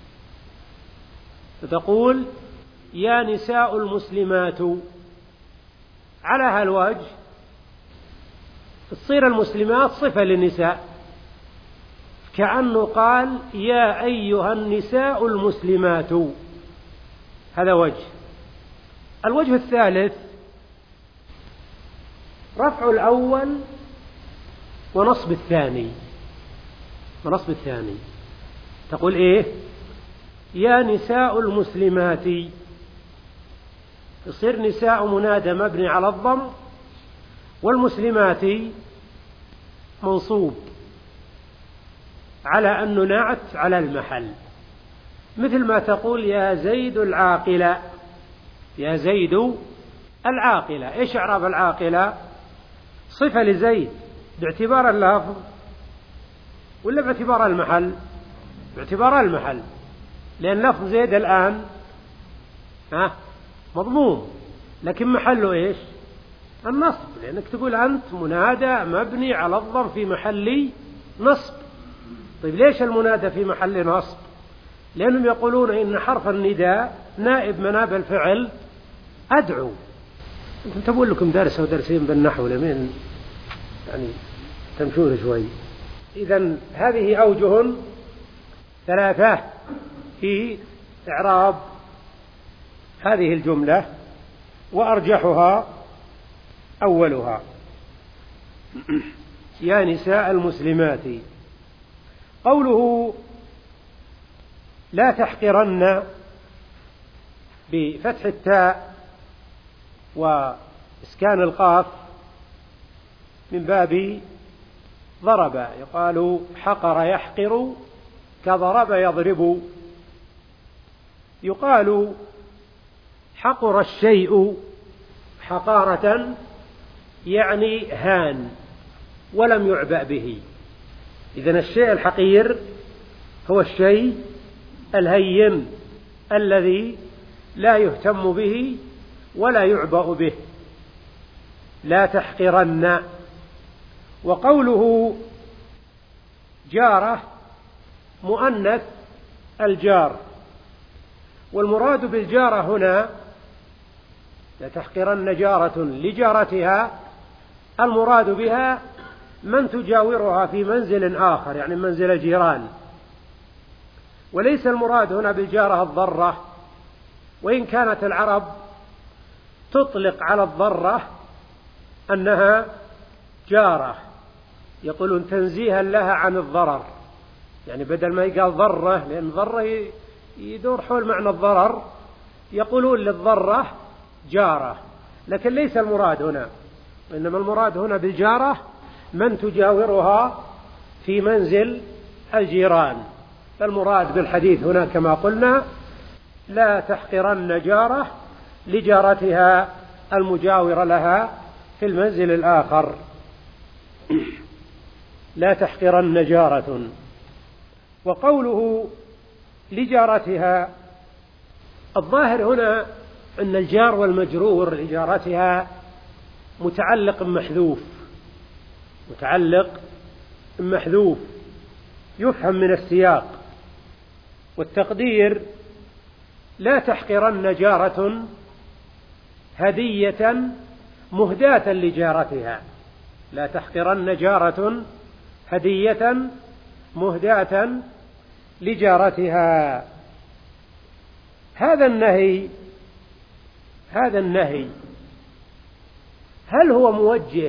فتقول يا نساء المسلمات. على هالوجه تصير المسلمات صفة للنساء، كأنه قال يا أيها النساء المسلمات. هذا وجه. الوجه الثالث رفع الأول ونصب الثاني ونصب الثاني تقول إيه؟ يا نساء المسلمات. يصير نساء منادى مبني على الضم، والمسلمات منصوب على أنه نعت على المحل، مثل ما تقول يا زيد العاقلة، يا زيد العاقلة. إيش إعراب العاقلة؟ صفة لزيد باعتبار اللفظ ولا باعتبار المحل؟ باعتبار المحل، لأن لفظ زيد الآن ها مضموم، لكن محله إيش؟ النصب، لأنك تقول أنت منادى مبني على الضم في محل نصب. طيب ليش المنادى في محل نصب؟ لأنهم يقولون إن حرف النداء نائب مناب الفعل أدعو. أنتم تقول لكم درس أو درسين بالنحو لمن يعني تمشون شوي. إذن هذه أوجه ثلاثة في إعراب هذه الجملة، وأرجحها أولها يا نساء المسلمات. قوله لا تحقرن بفتح التاء وإسكان القاف من باب ضرب، يقال حقر يحقر كضرب يضرب. يقال حقر الشيء حقارة يعني هان ولم يعبأ به. إذن الشيء الحقير هو الشيء الهين الذي لا يهتم به ولا يعبأ به. لا تحقرن. وقوله جارة مؤنث الجار، والمراد بالجارة هنا لا تحقرن جارة لجارتها، المراد بها من تجاورها في منزل آخر، يعني منزل الجيران، وليس المراد هنا بالجارة الضرة، وإن كانت العرب تطلق على الضرة أنها جارة، يقولون تنزيها لها عن الضرر، يعني بدل ما يقال ضرة، لأن ضرة يدور حول معنى الضرر، يقولون للضرة جارة، لكن ليس المراد هنا، وإنما المراد هنا بالجارة من تجاورها في منزل الجيران. فالمراد بالحديث هنا كما قلنا لا تحقرن جارة لجارتها المجاورة لها في المنزل الآخر. لا تحقرن جارة. وقوله لجارتها، الظاهر هنا أن الجار والمجرور لجارتها متعلق محذوف، متعلق محذوف يفهم من السياق، والتقدير لا تحقرن جارة هدية مهداة لجارتها، لا تحقرن جارة هدية مهداة لجارتها. هذا النهي هذا النهي هل هو موجه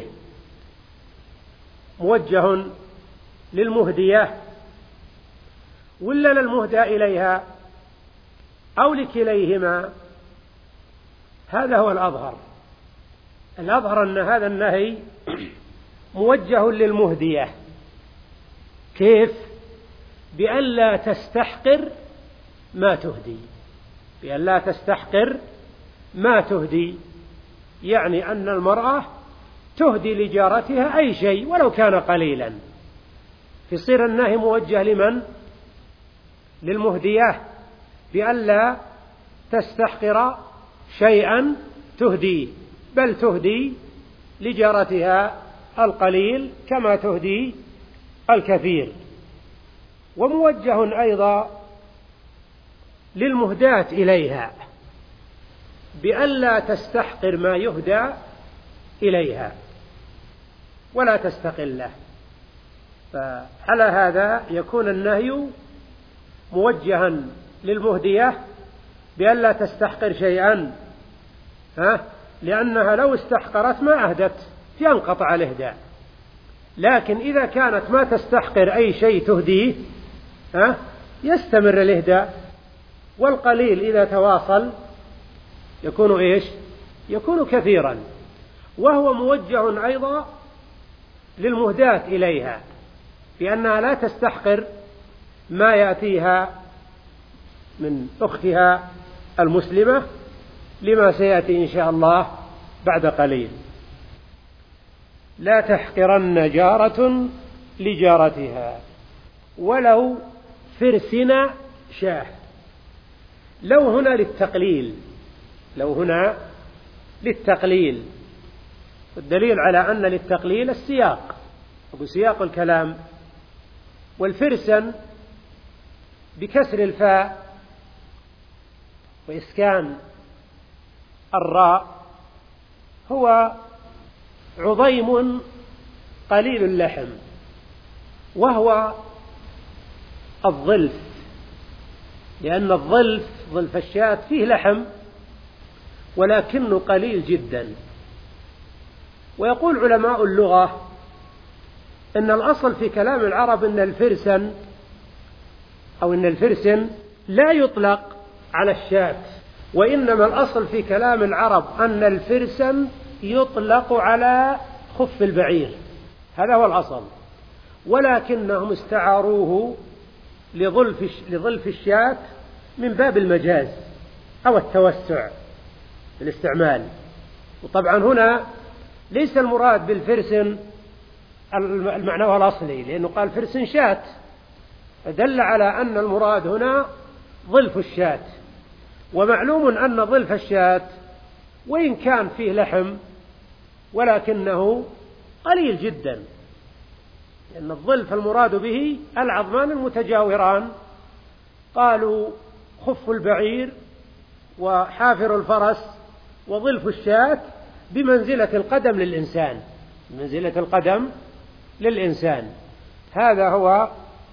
موجه للمهدية ولا للمهدى إليها أو لكليهما؟ هذا هو الأظهر. الأظهر أن هذا النهي موجه للمهدية. كيف؟ بألا تستحقر ما تهدي، بألا تستحقر ما تهدي، يعني أن المرأة تهدي لجارتها أي شيء ولو كان قليلا، فيصير النهي موجه لمن؟ للمهدية، بألا تستحقر شيئا تهديه، بل تهدي لجارتها القليل كما تهدي الكثير. وموجه أيضا للمهداة إليها، بألا تستحقر ما يهدى إليها ولا تستقله. فعلى هذا يكون النهي موجها للمهدية بألا تستحقر شيئا، ها؟ لأنها لو استحقرت ما أهدت ينقطع الإهداء، لكن إذا كانت ما تستحقر أي شيء تهديه ها؟ يستمر الإهداء، والقليل إذا تواصل يكون إيش؟ يكون كثيرا، وهو موجه أيضا للمهداة إليها، بأنها لا تستحقر ما يأتيها من أختها المسلمة، لما سيأتي إن شاء الله بعد قليل. لا تحقرن جارة لجارتها ولو فرسنا شاه. لو هنا للتقليل، لو هنا للتقليل، والدليل على أن للتقليل السياق وسياق الكلام. والفرسن بكسر الفاء وإسكان الراء هو عظيم قليل اللحم، وهو الظلف، لأن الظلف ظلف الشاة فيه لحم ولكنه قليل جدا. ويقول علماء اللغة إن الأصل في كلام العرب إن الفرسن أو إن الفرسن لا يطلق على الشاة، وإنما الأصل في كلام العرب أن الفرسن يطلق على خف البعير، هذا هو الأصل، ولكنهم استعاروه لظلف لظلف الشاة من باب المجاز أو التوسع في الاستعمال. وطبعا هنا ليس المراد بالفرسن المعنى الأصلي، لأنه قال فرسن شاة، دل على أن المراد هنا ظلف الشاة. ومعلوم أن ظلف الشاة وإن كان فيه لحم ولكنه قليل جدا، لأن الظلف المراد به العظمان المتجاوران. قالوا خف البعير وحافر الفرس وظلف الشاة بمنزلة القدم للإنسان، بمنزلة القدم للإنسان، هذا هو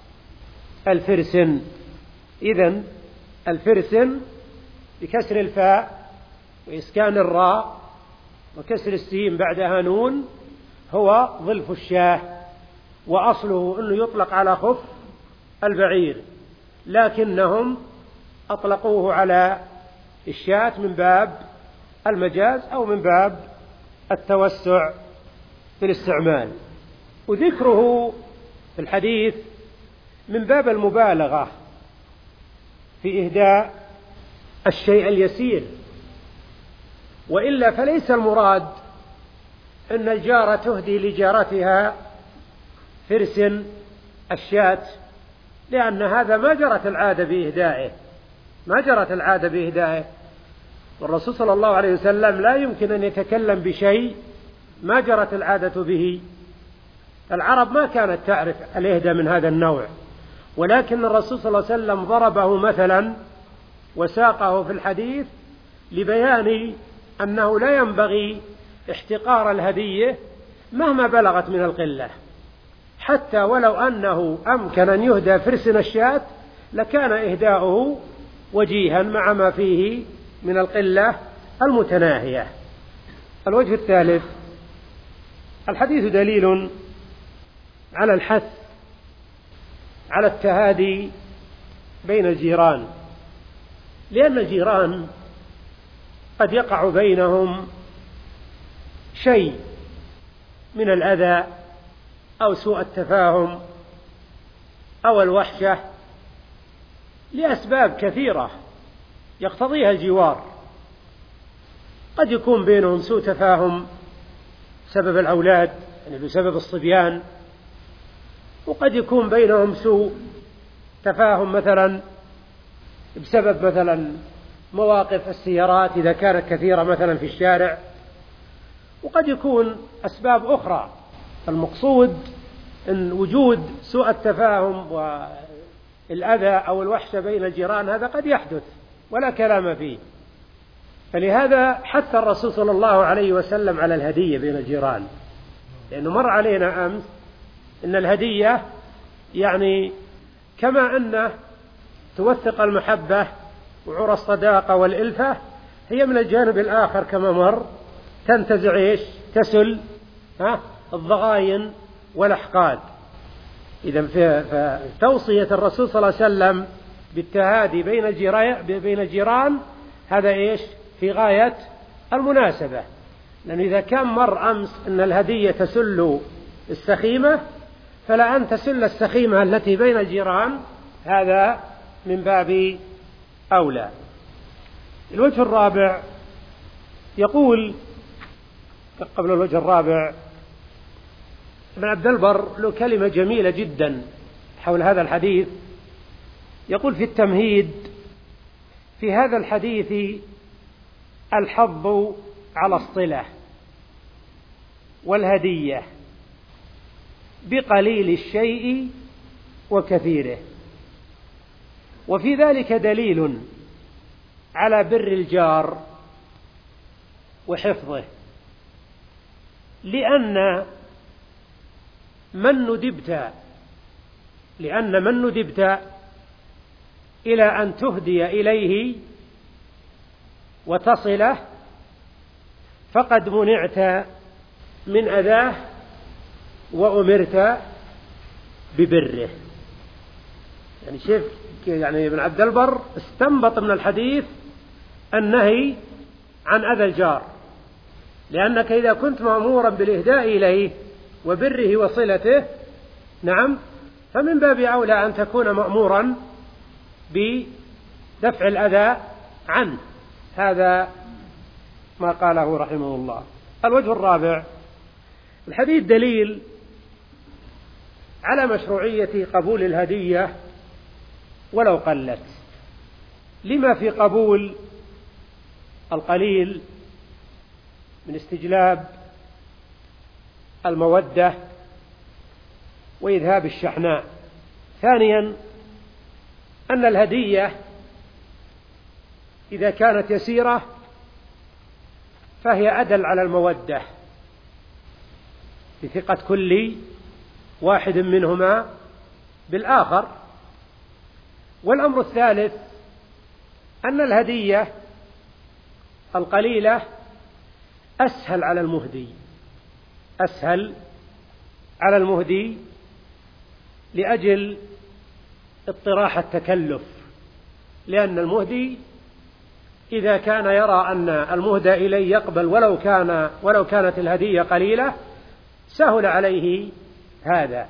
الفرسن. إذن الفرسن بكسر الفاء وإسكان الراء وكسر السين بعدها نون هو ظلف الشاة، وأصله أنه يطلق على خف البعير، لكنهم أطلقوه على الشاة من باب المجاز أو من باب التوسع في الاستعمال. وذكره في الحديث من باب المبالغة في إهداء الشيء اليسير، وإلا فليس المراد أن الجارة تهدي لجارتها فرسن الشاة، لأن هذا ما جرت العادة بإهدائه، ما جرت العادة بإهدائه. والرسول صلى الله عليه وسلم لا يمكن أن يتكلم بشيء ما جرت العادة به. العرب ما كانت تعرف الإهداء من هذا النوع، ولكن الرسول صلى الله عليه وسلم ضربه مثلا وساقه في الحديث لبيان أنه لا ينبغي احتقار الهدية مهما بلغت من القلة، حتى ولو أنه أمكن أن يهدى فرسن الشاة لكان إهداؤه وجيها مع ما فيه من القلة المتناهية. الوجه الثالث: الحديث دليل على الحث على التهادي بين الجيران، لأن الجيران قد يقع بينهم شيء من الأذى أو سوء التفاهم أو الوحشة لأسباب كثيرة يقتضيها الجوار. قد يكون بينهم سوء تفاهم بسبب الأولاد، يعني بسبب الصبيان، وقد يكون بينهم سوء تفاهم مثلا بسبب مثلا مواقف السيارات إذا كانت كثيرة مثلا في الشارع، وقد يكون أسباب أخرى. المقصود أن وجود سوء التفاهم والأذى أو الوحشة بين الجيران هذا قد يحدث ولا كلام فيه. فلهذا حث الرسول صلى الله عليه وسلم على الهدية بين الجيران، لأنه مر علينا أمس أن الهدية يعني كما أنه توثق المحبة وعرى الصداقة والإلفة، هي من الجانب الآخر كما مر تنتزع إيش؟ تسل ها الضغاين والأحقاد. إذا فتوصية الرسول صلى الله عليه وسلم بالتهادي بين الجيران بين الجيران هذا إيش؟ في غاية المناسبة، لأنه إذا كان مر أمس أن الهدية تسل السخيمة، فلا أن تسل السخيمة التي بين الجيران، هذا من باب أولى. الوجه الرابع يقول قبل الوجه الرابع ابن عبد البر له كلمة جميلة جدا حول هذا الحديث. يقول في التمهيد: في هذا الحديث الحظ على الصلة والهدية بقليل الشيء وكثيره، وفي ذلك دليل على بر الجار وحفظه، لأن من ندبت لأن من ندبت إلى أن تهدي إليه وتصله فقد منعت من أذاه وأمرت ببره. يعني شوف، يعني ابن عبد البر استنبط من الحديث النهي عن أذى الجار، لأنك إذا كنت مأمورا بالإهداء إليه وبره وصلته، نعم، فمن باب أولى أن تكون مأمورا بدفع الأذى عنه. هذا ما قاله رحمه الله. الوجه الرابع: الحديث دليل على مشروعية قبول الهدية ولو قلت، لما في قبول القليل من استجلاب المودة وإذهاب الشحناء. ثانيا، أن الهدية إذا كانت يسيرة فهي أدل على المودة بثقة كل واحد منهما بالآخر. والأمر الثالث: أن الهدية القليلة أسهل على المهدي أسهل على المهدي لأجل اطراح التكلف، لأن المهدي إذا كان يرى أن المهدى إليه يقبل ولو كان ولو كانت الهدية قليلة سهل عليه هذا.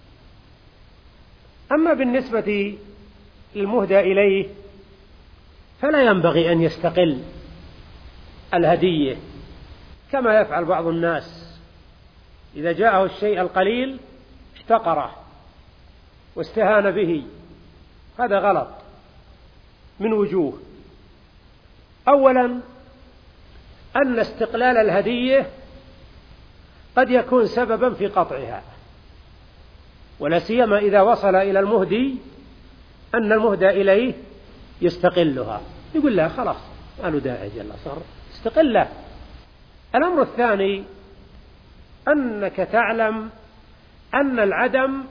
أما بالنسبة للمهدى إليه فلا ينبغي أن يستقل الهدية كما يفعل بعض الناس، إذا جاءه الشيء القليل احتقره واستهان به. هذا غلط من وجوه: أولا، أن استقلال الهدية قد يكون سببا في قطعها، ولا سيما إذا وصل إلى المهدي أن المهدى إليه يستقلها، يقول لا خلاص ما له داعي، جل صار استقله. الأمر الثاني: أنك تعلم أن العدم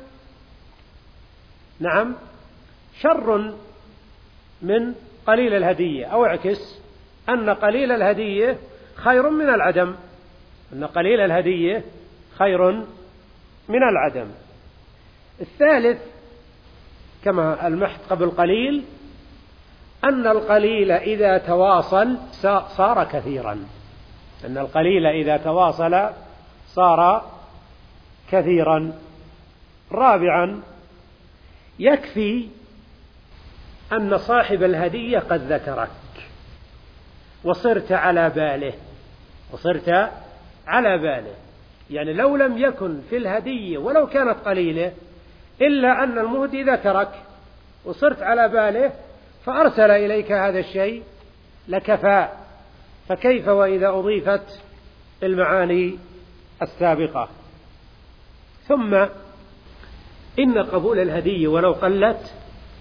نعم شر من قليل الهدية، أو اعكس أن قليل الهدية خير من العدم أن قليل الهدية خير من العدم. الثالث كما المحت قبل قليل: أن القليل إذا تواصل صار كثيرا أن القليل إذا تواصل صار كثيرا. رابعا: يكفي أن صاحب الهدية قد ذكرك وصرت على باله وصرت على باله يعني لو لم يكن في الهدية ولو كانت قليلة إلا أن المهدي ذكرك وصرت على باله فأرسل إليك هذا الشيء لكفى، فكيف وإذا أضيفت المعاني السابقة. ثم إن قبول الهدية ولو قلت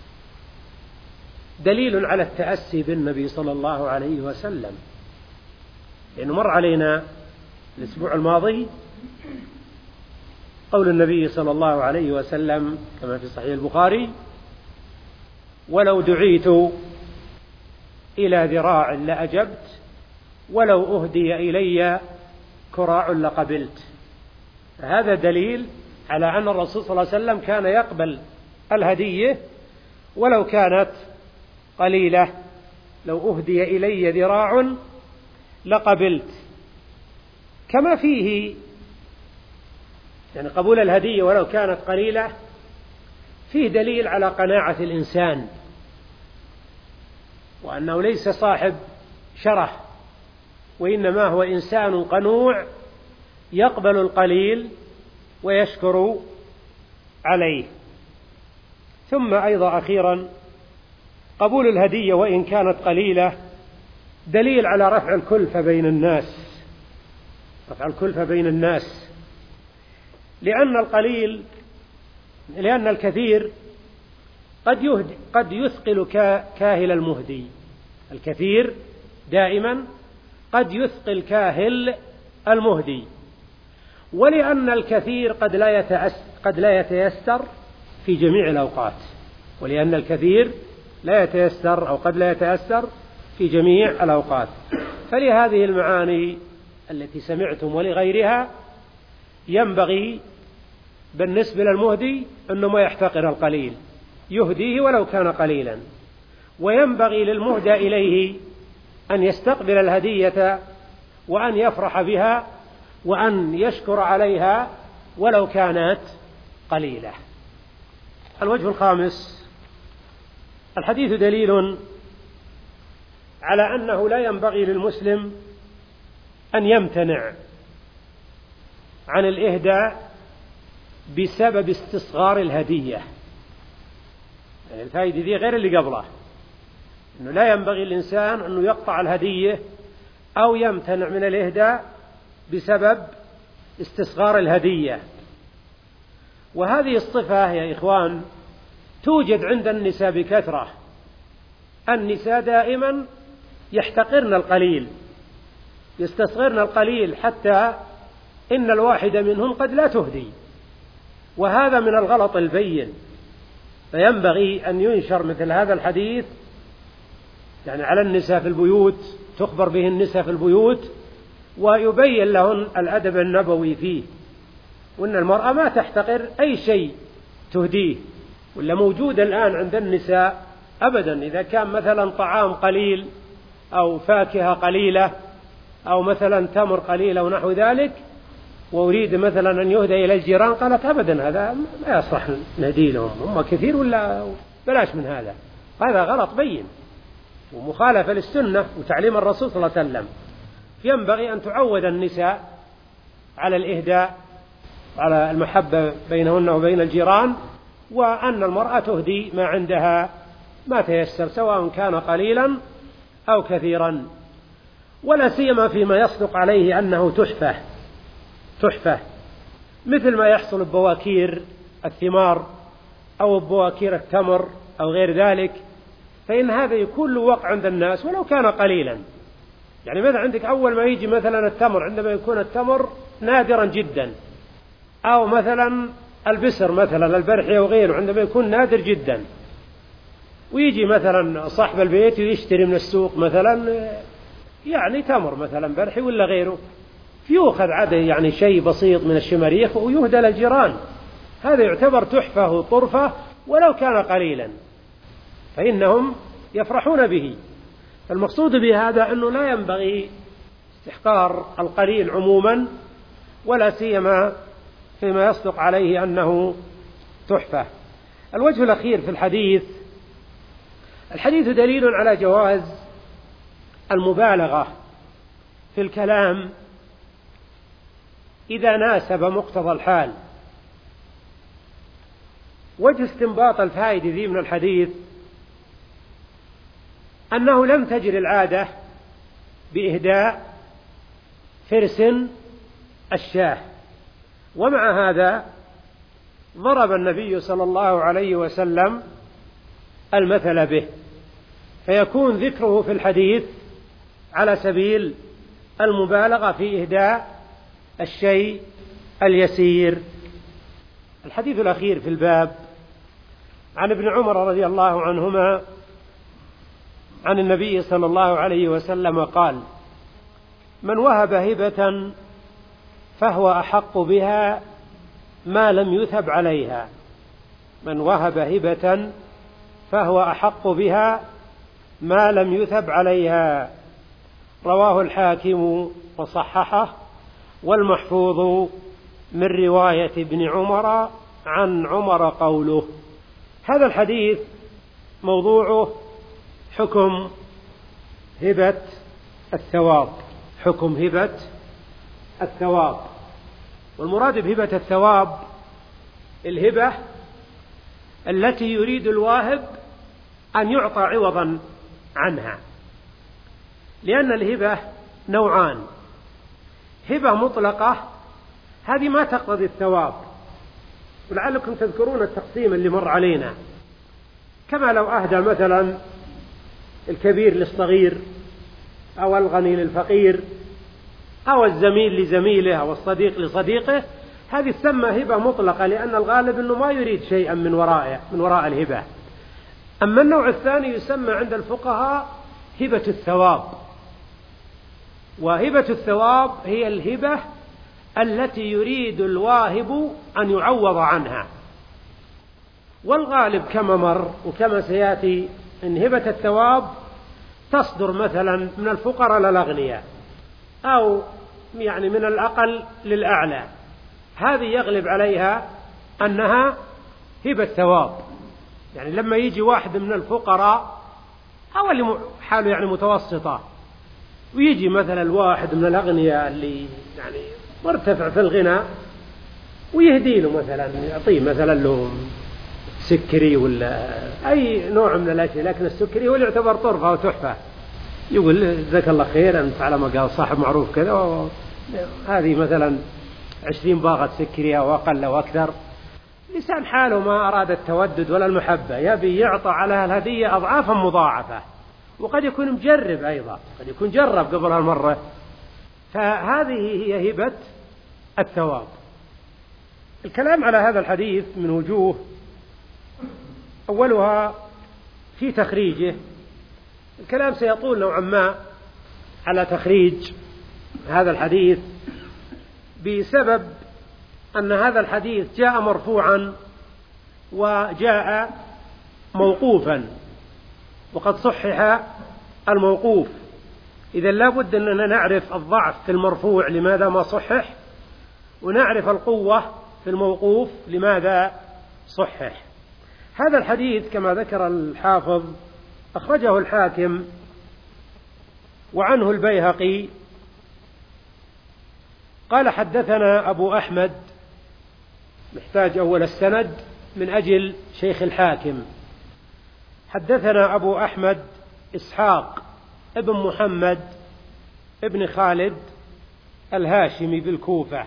دليل على التأسي بالنبي صلى الله عليه وسلم، لأنه مر علينا الأسبوع الماضي قول النبي صلى الله عليه وسلم كما في صحيح البخاري: ولو دعيت إلى ذراع لأجبت ولو أهدي إلي كراع لقبلت. هذا دليل على أن الرسول صلى الله عليه وسلم كان يقبل الهدية ولو كانت قليلة. لو أهدي إلي ذراع لقبلت. كما فيه يعني قبول الهدية ولو كانت قليلة فيه دليل على قناعة الإنسان، وأنه ليس صاحب شره، وإنما هو إنسان قنوع يقبل القليل ويشكر عليه. ثم أيضا أخيرا قبول الهدية وإن كانت قليلة دليل على رفع الكلفة بين الناس، رفع الكلفة بين الناس، لأن القليل لأن الكثير قد يهدي قد يثقل كاهل المهدي، الكثير دائما قد يثقل كاهل المهدي، ولأن الكثير قد لا يتأس قد لا يتيسر في جميع الأوقات، ولأن الكثير لا يتيسر أو قد لا يتيسر في جميع الأوقات. فلهذه المعاني التي سمعتم ولغيرها ينبغي بالنسبة للمهدي أنه ما يحتقر القليل، يهديه ولو كان قليلا، وينبغي للمهدى إليه أن يستقبل الهدية وأن يفرح بها وأن يشكر عليها ولو كانت قليلة. الوجه الخامس: الحديث دليل على أنه لا ينبغي للمسلم أن يمتنع عن الإهداء بسبب استصغار الهدية. يعني الفائدة دي غير اللي قبله، أنه لا ينبغي الإنسان أنه يقطع الهدية أو يمتنع من الإهداء بسبب استصغار الهدية. وهذه الصفة يا إخوان توجد عند النساء بكثرة. النساء دائما يحتقرن القليل، يستصغرن القليل، حتى إن الواحد منهم قد لا تهدي، وهذا من الغلط البين. فينبغي أن ينشر مثل هذا الحديث يعني على النساء في البيوت، تخبر به النساء في البيوت ويبين لهن الأدب النبوي فيه، وأن المرأة ما تحتقر أي شيء تهديه. ولا موجود الآن عند النساء أبدا، إذا كان مثلا طعام قليل أو فاكهة قليلة أو مثلا تمر قليلة ونحو ذلك، وأريد مثلا أن يهدى إلى الجيران، قالت أبدا هذا ما يصح نهدي لهم، هم كثير ولا بلاش من هذا. هذا غلط بين ومخالفة للسنة وتعليم الرسول صلى الله عليه وسلم. ينبغي أن تعود النساء على الإهداء، على المحبة بينهن وبين الجيران، وأن المرأة تهدي ما عندها ما تيسر، سواء كان قليلا أو كثيرا، ولا سيما فيما يصدق عليه أنه تحفة تحفة مثل ما يحصل ببواكير الثمار أو ببواكير التمر أو غير ذلك، فإن هذا يكون له وقع عند الناس ولو كان قليلا. يعني مثلا عندك أول ما يجي مثلا التمر، عندما يكون التمر نادرا جدا، أو مثلا البسر مثلا البرحي وغيره عندما يكون نادر جدا، ويجي مثلا صاحب البيت ويشتري من السوق مثلا يعني تمر مثلا برحي ولا غيره، يؤخذ عدد يعني شيء بسيط من الشماريخ ويهدى للجيران، هذا يعتبر تحفة وطرفة ولو كان قليلا، فإنهم يفرحون به. المقصود بهذا أنه لا ينبغي استحقار القليل عموما، ولا سيما فيما يصدق عليه أنه تحفة. الوجه الأخير في الحديث: الحديث دليل على جواز المبالغة في الكلام إذا ناسب مقتضى الحال. وجه استنباط الفائدة ذي من الحديث أنه لم تجر العادة بإهداء فرس الشاه، ومع هذا ضرب النبي صلى الله عليه وسلم المثل به، فيكون ذكره في الحديث على سبيل المبالغة في إهداء الشيء اليسير. الحديث الأخير في الباب عن ابن عمر رضي الله عنهما عن النبي صلى الله عليه وسلم قال: من وهب هبة فهو أحق بها ما لم يثب عليها. من وهب هبة فهو أحق بها ما لم يثب عليها. رواه الحاكم وصححه، والمحفوظ من رواية ابن عمر عن عمر قوله. هذا الحديث موضوعه حكم هبة الثواب، حكم هبة الثواب. والمراد بهبة الثواب الهبة التي يريد الواهب أن يعطى عوضا عنها، لأن الهبة نوعان: هبة مطلقة هذه ما تقتضي الثواب، ولعلكم تذكرون التقسيم اللي مر علينا، كما لو أهدى مثلا الكبير للصغير، أو الغني للفقير، أو الزميل لزميله، أو الصديق لصديقه، هذه تسمى هبة مطلقة، لأن الغالب أنه ما يريد شيئا من ورائه من وراء الهبة. أما النوع الثاني يسمى عند الفقهاء هبة الثواب، وهبة الثواب هي الهبة التي يريد الواهب أن يعوض عنها. والغالب كما مر وكما سيأتي أن هبة الثواب تصدر مثلا من الفقراء للأغنياء، أو يعني من الأقل للأعلى، هذه يغلب عليها أنها هبة ثواب. يعني لما يجي واحد من الفقراء أو اللي حاله يعني متوسطة، ويجي مثلا الواحد من الأغنياء اللي يعني مرتفع في الغنى، ويهدي له مثلا، يعطيه مثلا له سكري ولا أي نوع من الأشياء، لكن السكري هو اللي يعتبر طرفة وتحفة، يقول جزاك الله خير أنت على ما قال صاحب معروف كذا، هذه مثلا عشرين باغة سكري أو أقل أو أكثر. لسان حاله ما أراد التودد ولا المحبة، يبي يعطى على الهدية أضعافا مضاعفة، وقد يكون مجرب أيضا، قد يكون جرب قبل هالمرة، فهذه هي هبة الثواب. الكلام على هذا الحديث من وجوه، أولها في تخريجه. الكلام سيطول نوعا ما على تخريج هذا الحديث، بسبب أن هذا الحديث جاء مرفوعا وجاء موقوفا، وقد صحح الموقوف. إذا لا بد أننا نعرف الضعف في المرفوع لماذا ما صحح، ونعرف القوة في الموقوف لماذا صحح. هذا الحديث كما ذكر الحافظ أخرجه الحاكم وعنه البيهقي قال: حدثنا أبو أحمد، محتاج أول السند من أجل شيخ الحاكم. حدثنا أبو أحمد إسحاق ابن محمد ابن خالد الهاشمي بالكوفة.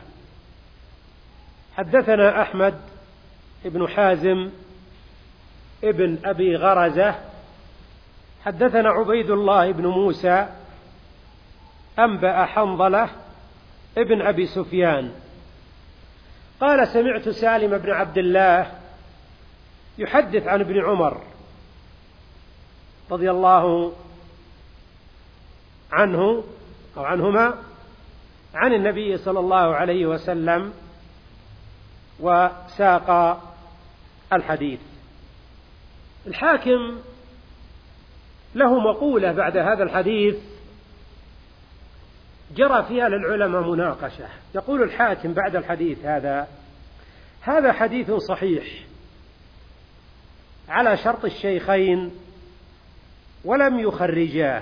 حدثنا أحمد ابن حازم ابن أبي غرزة. حدثنا عبيد الله بن موسى أنبأ حنظلة ابن أبي سفيان قال: سمعت سالم بن عبد الله يحدث عن ابن عمر رضي الله عنه أو عنهما عن النبي صلى الله عليه وسلم، وساق الحديث. الحاكم له مقولة بعد هذا الحديث جرى فيها للعلماء مناقشة. يقول الحاكم بعد الحديث هذا: هذا حديث صحيح على شرط الشيخين ولم يخرجاه،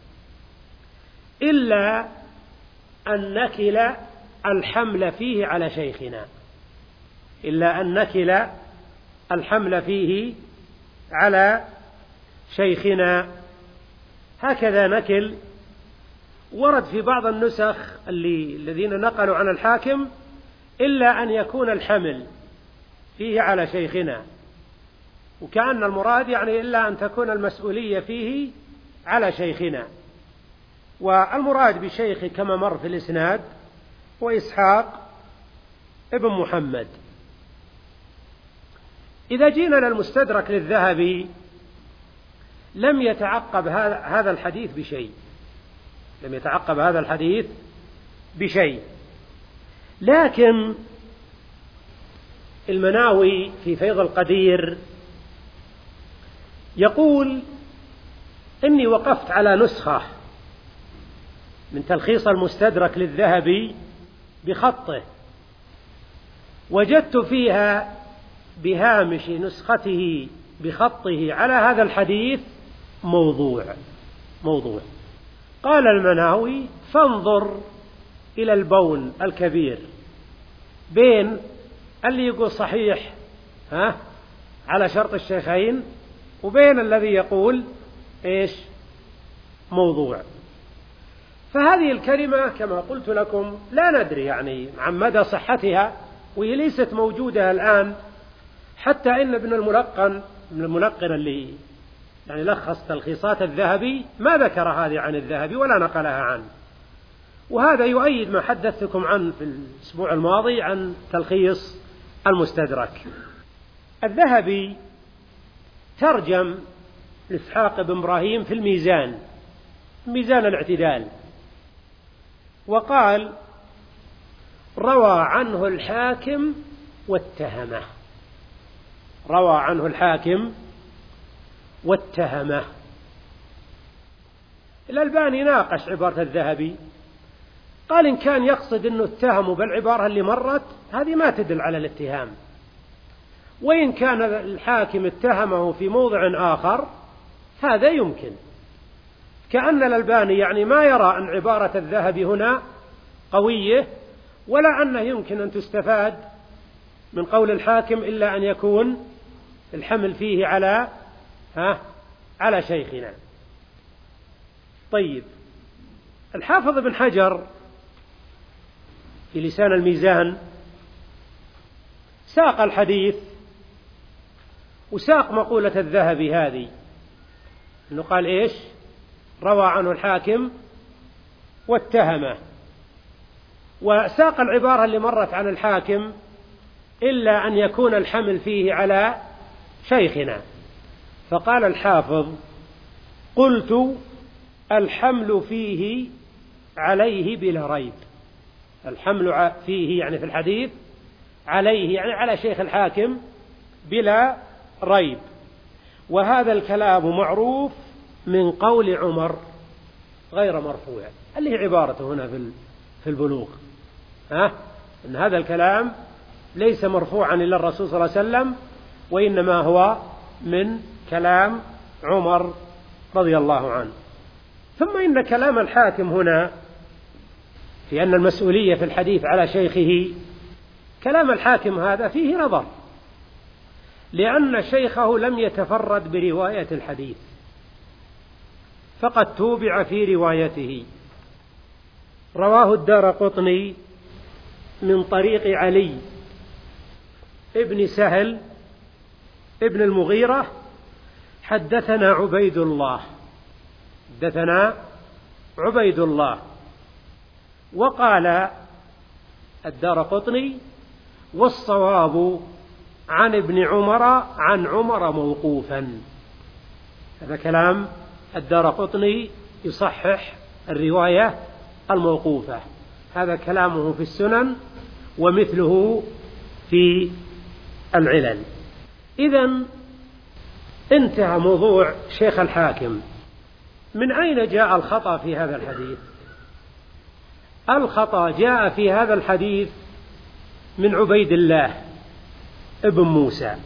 إلا أن نكل الحمل فيه على شيخنا، إلا أن نكل الحمل فيه على شيخنا. هكذا نكل ورد في بعض النسخ اللي الذين نقلوا عن الحاكم: إلا أن يكون الحمل فيه على شيخنا، وكأن المراد يعني إلا أن تكون المسؤولية فيه على شيخنا. والمراد بشيخ كما مر في الإسناد وإسحاق ابن محمد. إذا جينا للمستدرك للذهبي لم يتعقب هذا الحديث بشيء، لم يتعقب هذا الحديث بشيء، لكن المناوي في فيض القدير يقول: إني وقفت على نسخة من تلخيص المستدرك للذهبي بخطه، وجدت فيها بهامش نسخته بخطه على هذا الحديث موضوع موضوع قال المناوي: فانظر إلى البون الكبير بين اللي يقول صحيح ها على شرط الشيخين وبين الذي يقول إيش موضوع. فهذه الكلمة كما قلت لكم لا ندري يعني عن مدى صحتها، وهي ليست موجودة الآن، حتى إن ابن الملقن ابن الملقن اللي يعني لخص تلخيصات الذهبي ما ذكر هذه عن الذهبي ولا نقلها عنه، وهذا يؤيد ما حدثتكم عنه في الأسبوع الماضي عن تلخيص المستدرك. الذهبي ترجم لإسحاق بن إبراهيم في الميزان، ميزان الاعتدال، وقال: روى عنه الحاكم واتهمه. روى عنه الحاكم واتهمه. الألباني ناقش عبارة الذهبي، قال إن كان يقصد أنه اتهمه بالعبارة اللي مرت هذه ما تدل على الاتهام، وإن كان الحاكم اتهمه في موضع آخر هذا يمكن. كأن الألباني يعني ما يرى أن عبارة الذهبي هنا قوية، ولا أنه يمكن أن تستفاد من قول الحاكم إلا أن يكون الحمل فيه على ها على شيخنا. طيب، الحافظ ابن حجر في لسان الميزان ساق الحديث وساق مقولة الذهبي هذه، أنه قال إيش؟ روى عنه الحاكم واتهمه، وساق العبارة اللي مرت عن الحاكم إلا أن يكون الحمل فيه على شيخنا. فقال الحافظ: قلت الحمل فيه عليه بلا ريب. الحمل فيه يعني في الحديث، عليه يعني على شيخ الحاكم بلا ريب. وهذا الكلام معروف من قول عمر غير مرفوع، اللي هي عبارته هنا في البلوغ، ها إن هذا الكلام ليس مرفوعا إلى الرسول صلى الله عليه وسلم، وإنما هو من كلام عمر رضي الله عنه. ثم إن كلام الحاكم هنا في أن المسؤولية في الحديث على شيخه، كلام الحاكم هذا فيه نظر، لأن شيخه لم يتفرد برواية الحديث، فقد توبع في روايته. رواه الدارقطني من طريق علي ابن سهل ابن المغيرة حدثنا عبيد الله حدثنا عبيد الله وقال الدارقطني: والصواب عن ابن عمر عن عمر موقوفا. هذا كلام الدارقطني يصحح الرواية الموقوفة، هذا كلامه في السنن ومثله في العلل. إذن انتهى موضوع شيخ الحاكم. من أين جاء الخطأ في هذا الحديث؟ الخطأ جاء في هذا الحديث من عبيد الله ابن موسى،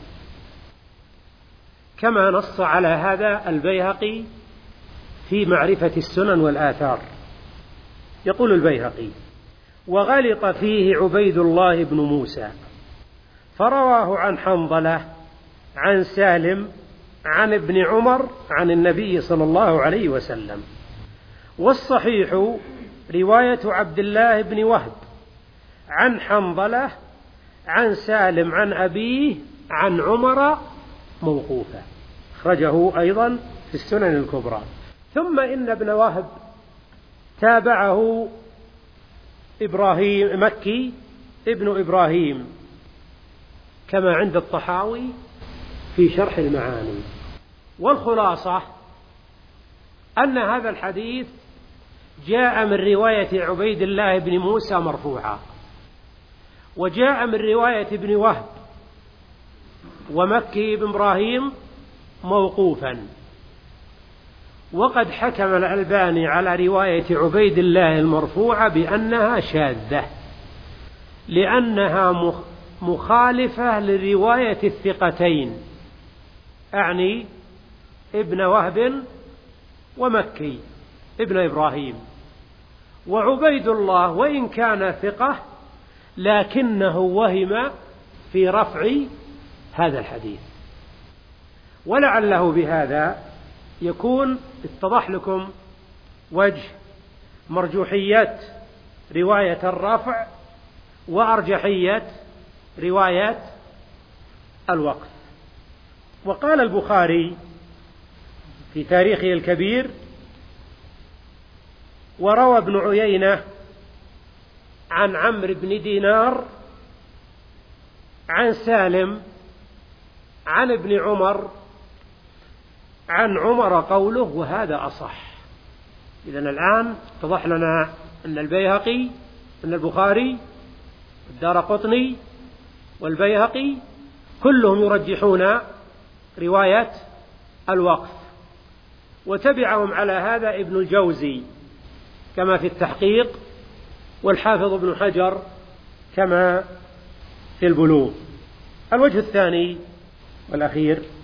كما نص على هذا البيهقي في معرفة السنن والآثار. يقول البيهقي: وغلط فيه عبيد الله بن موسى، فرواه عن حنظلة عن سالم عن ابن عمر عن النبي صلى الله عليه وسلم. والصحيح رواية عبد الله بن وهب عن حنظلة عن سالم عن أبيه عن عمر موقوفة، أخرجه أيضا في السنن الكبرى. ثم إن ابن وهب تابعه إبراهيم مكي ابن إبراهيم كما عند الطحاوي في شرح المعاني. والخلاصة أن هذا الحديث جاء من رواية عبيد الله بن موسى مرفوعا، وجاء من رواية ابن وهب ومكي بن إبراهيم موقوفا، وقد حكم الألباني على رواية عبيد الله المرفوعة بأنها شاذة لأنها مخالفة لرواية الثقتين، أعني ابن وهب ومكي ابن إبراهيم. وعبيد الله وإن كان ثقة لكنه وهم في رفع هذا الحديث، ولعله بهذا يكون اتضح لكم وجه مرجوحية رواية الرفع وأرجحية رواية الوقف. وقال البخاري في تاريخه الكبير: وروى ابن عيينة عن عمرو بن دينار عن سالم عن ابن عمر عن عمر قوله وهذا أصح. إذن الآن اتضح لنا أن البيهقي أن البخاري الدارقطني والبيهقي كلهم يرجحون رواية الوقف، وتبعهم على هذا ابن الجوزي كما في التحقيق، والحافظ ابن حجر كما في البلوغ. الوجه الثاني والأخير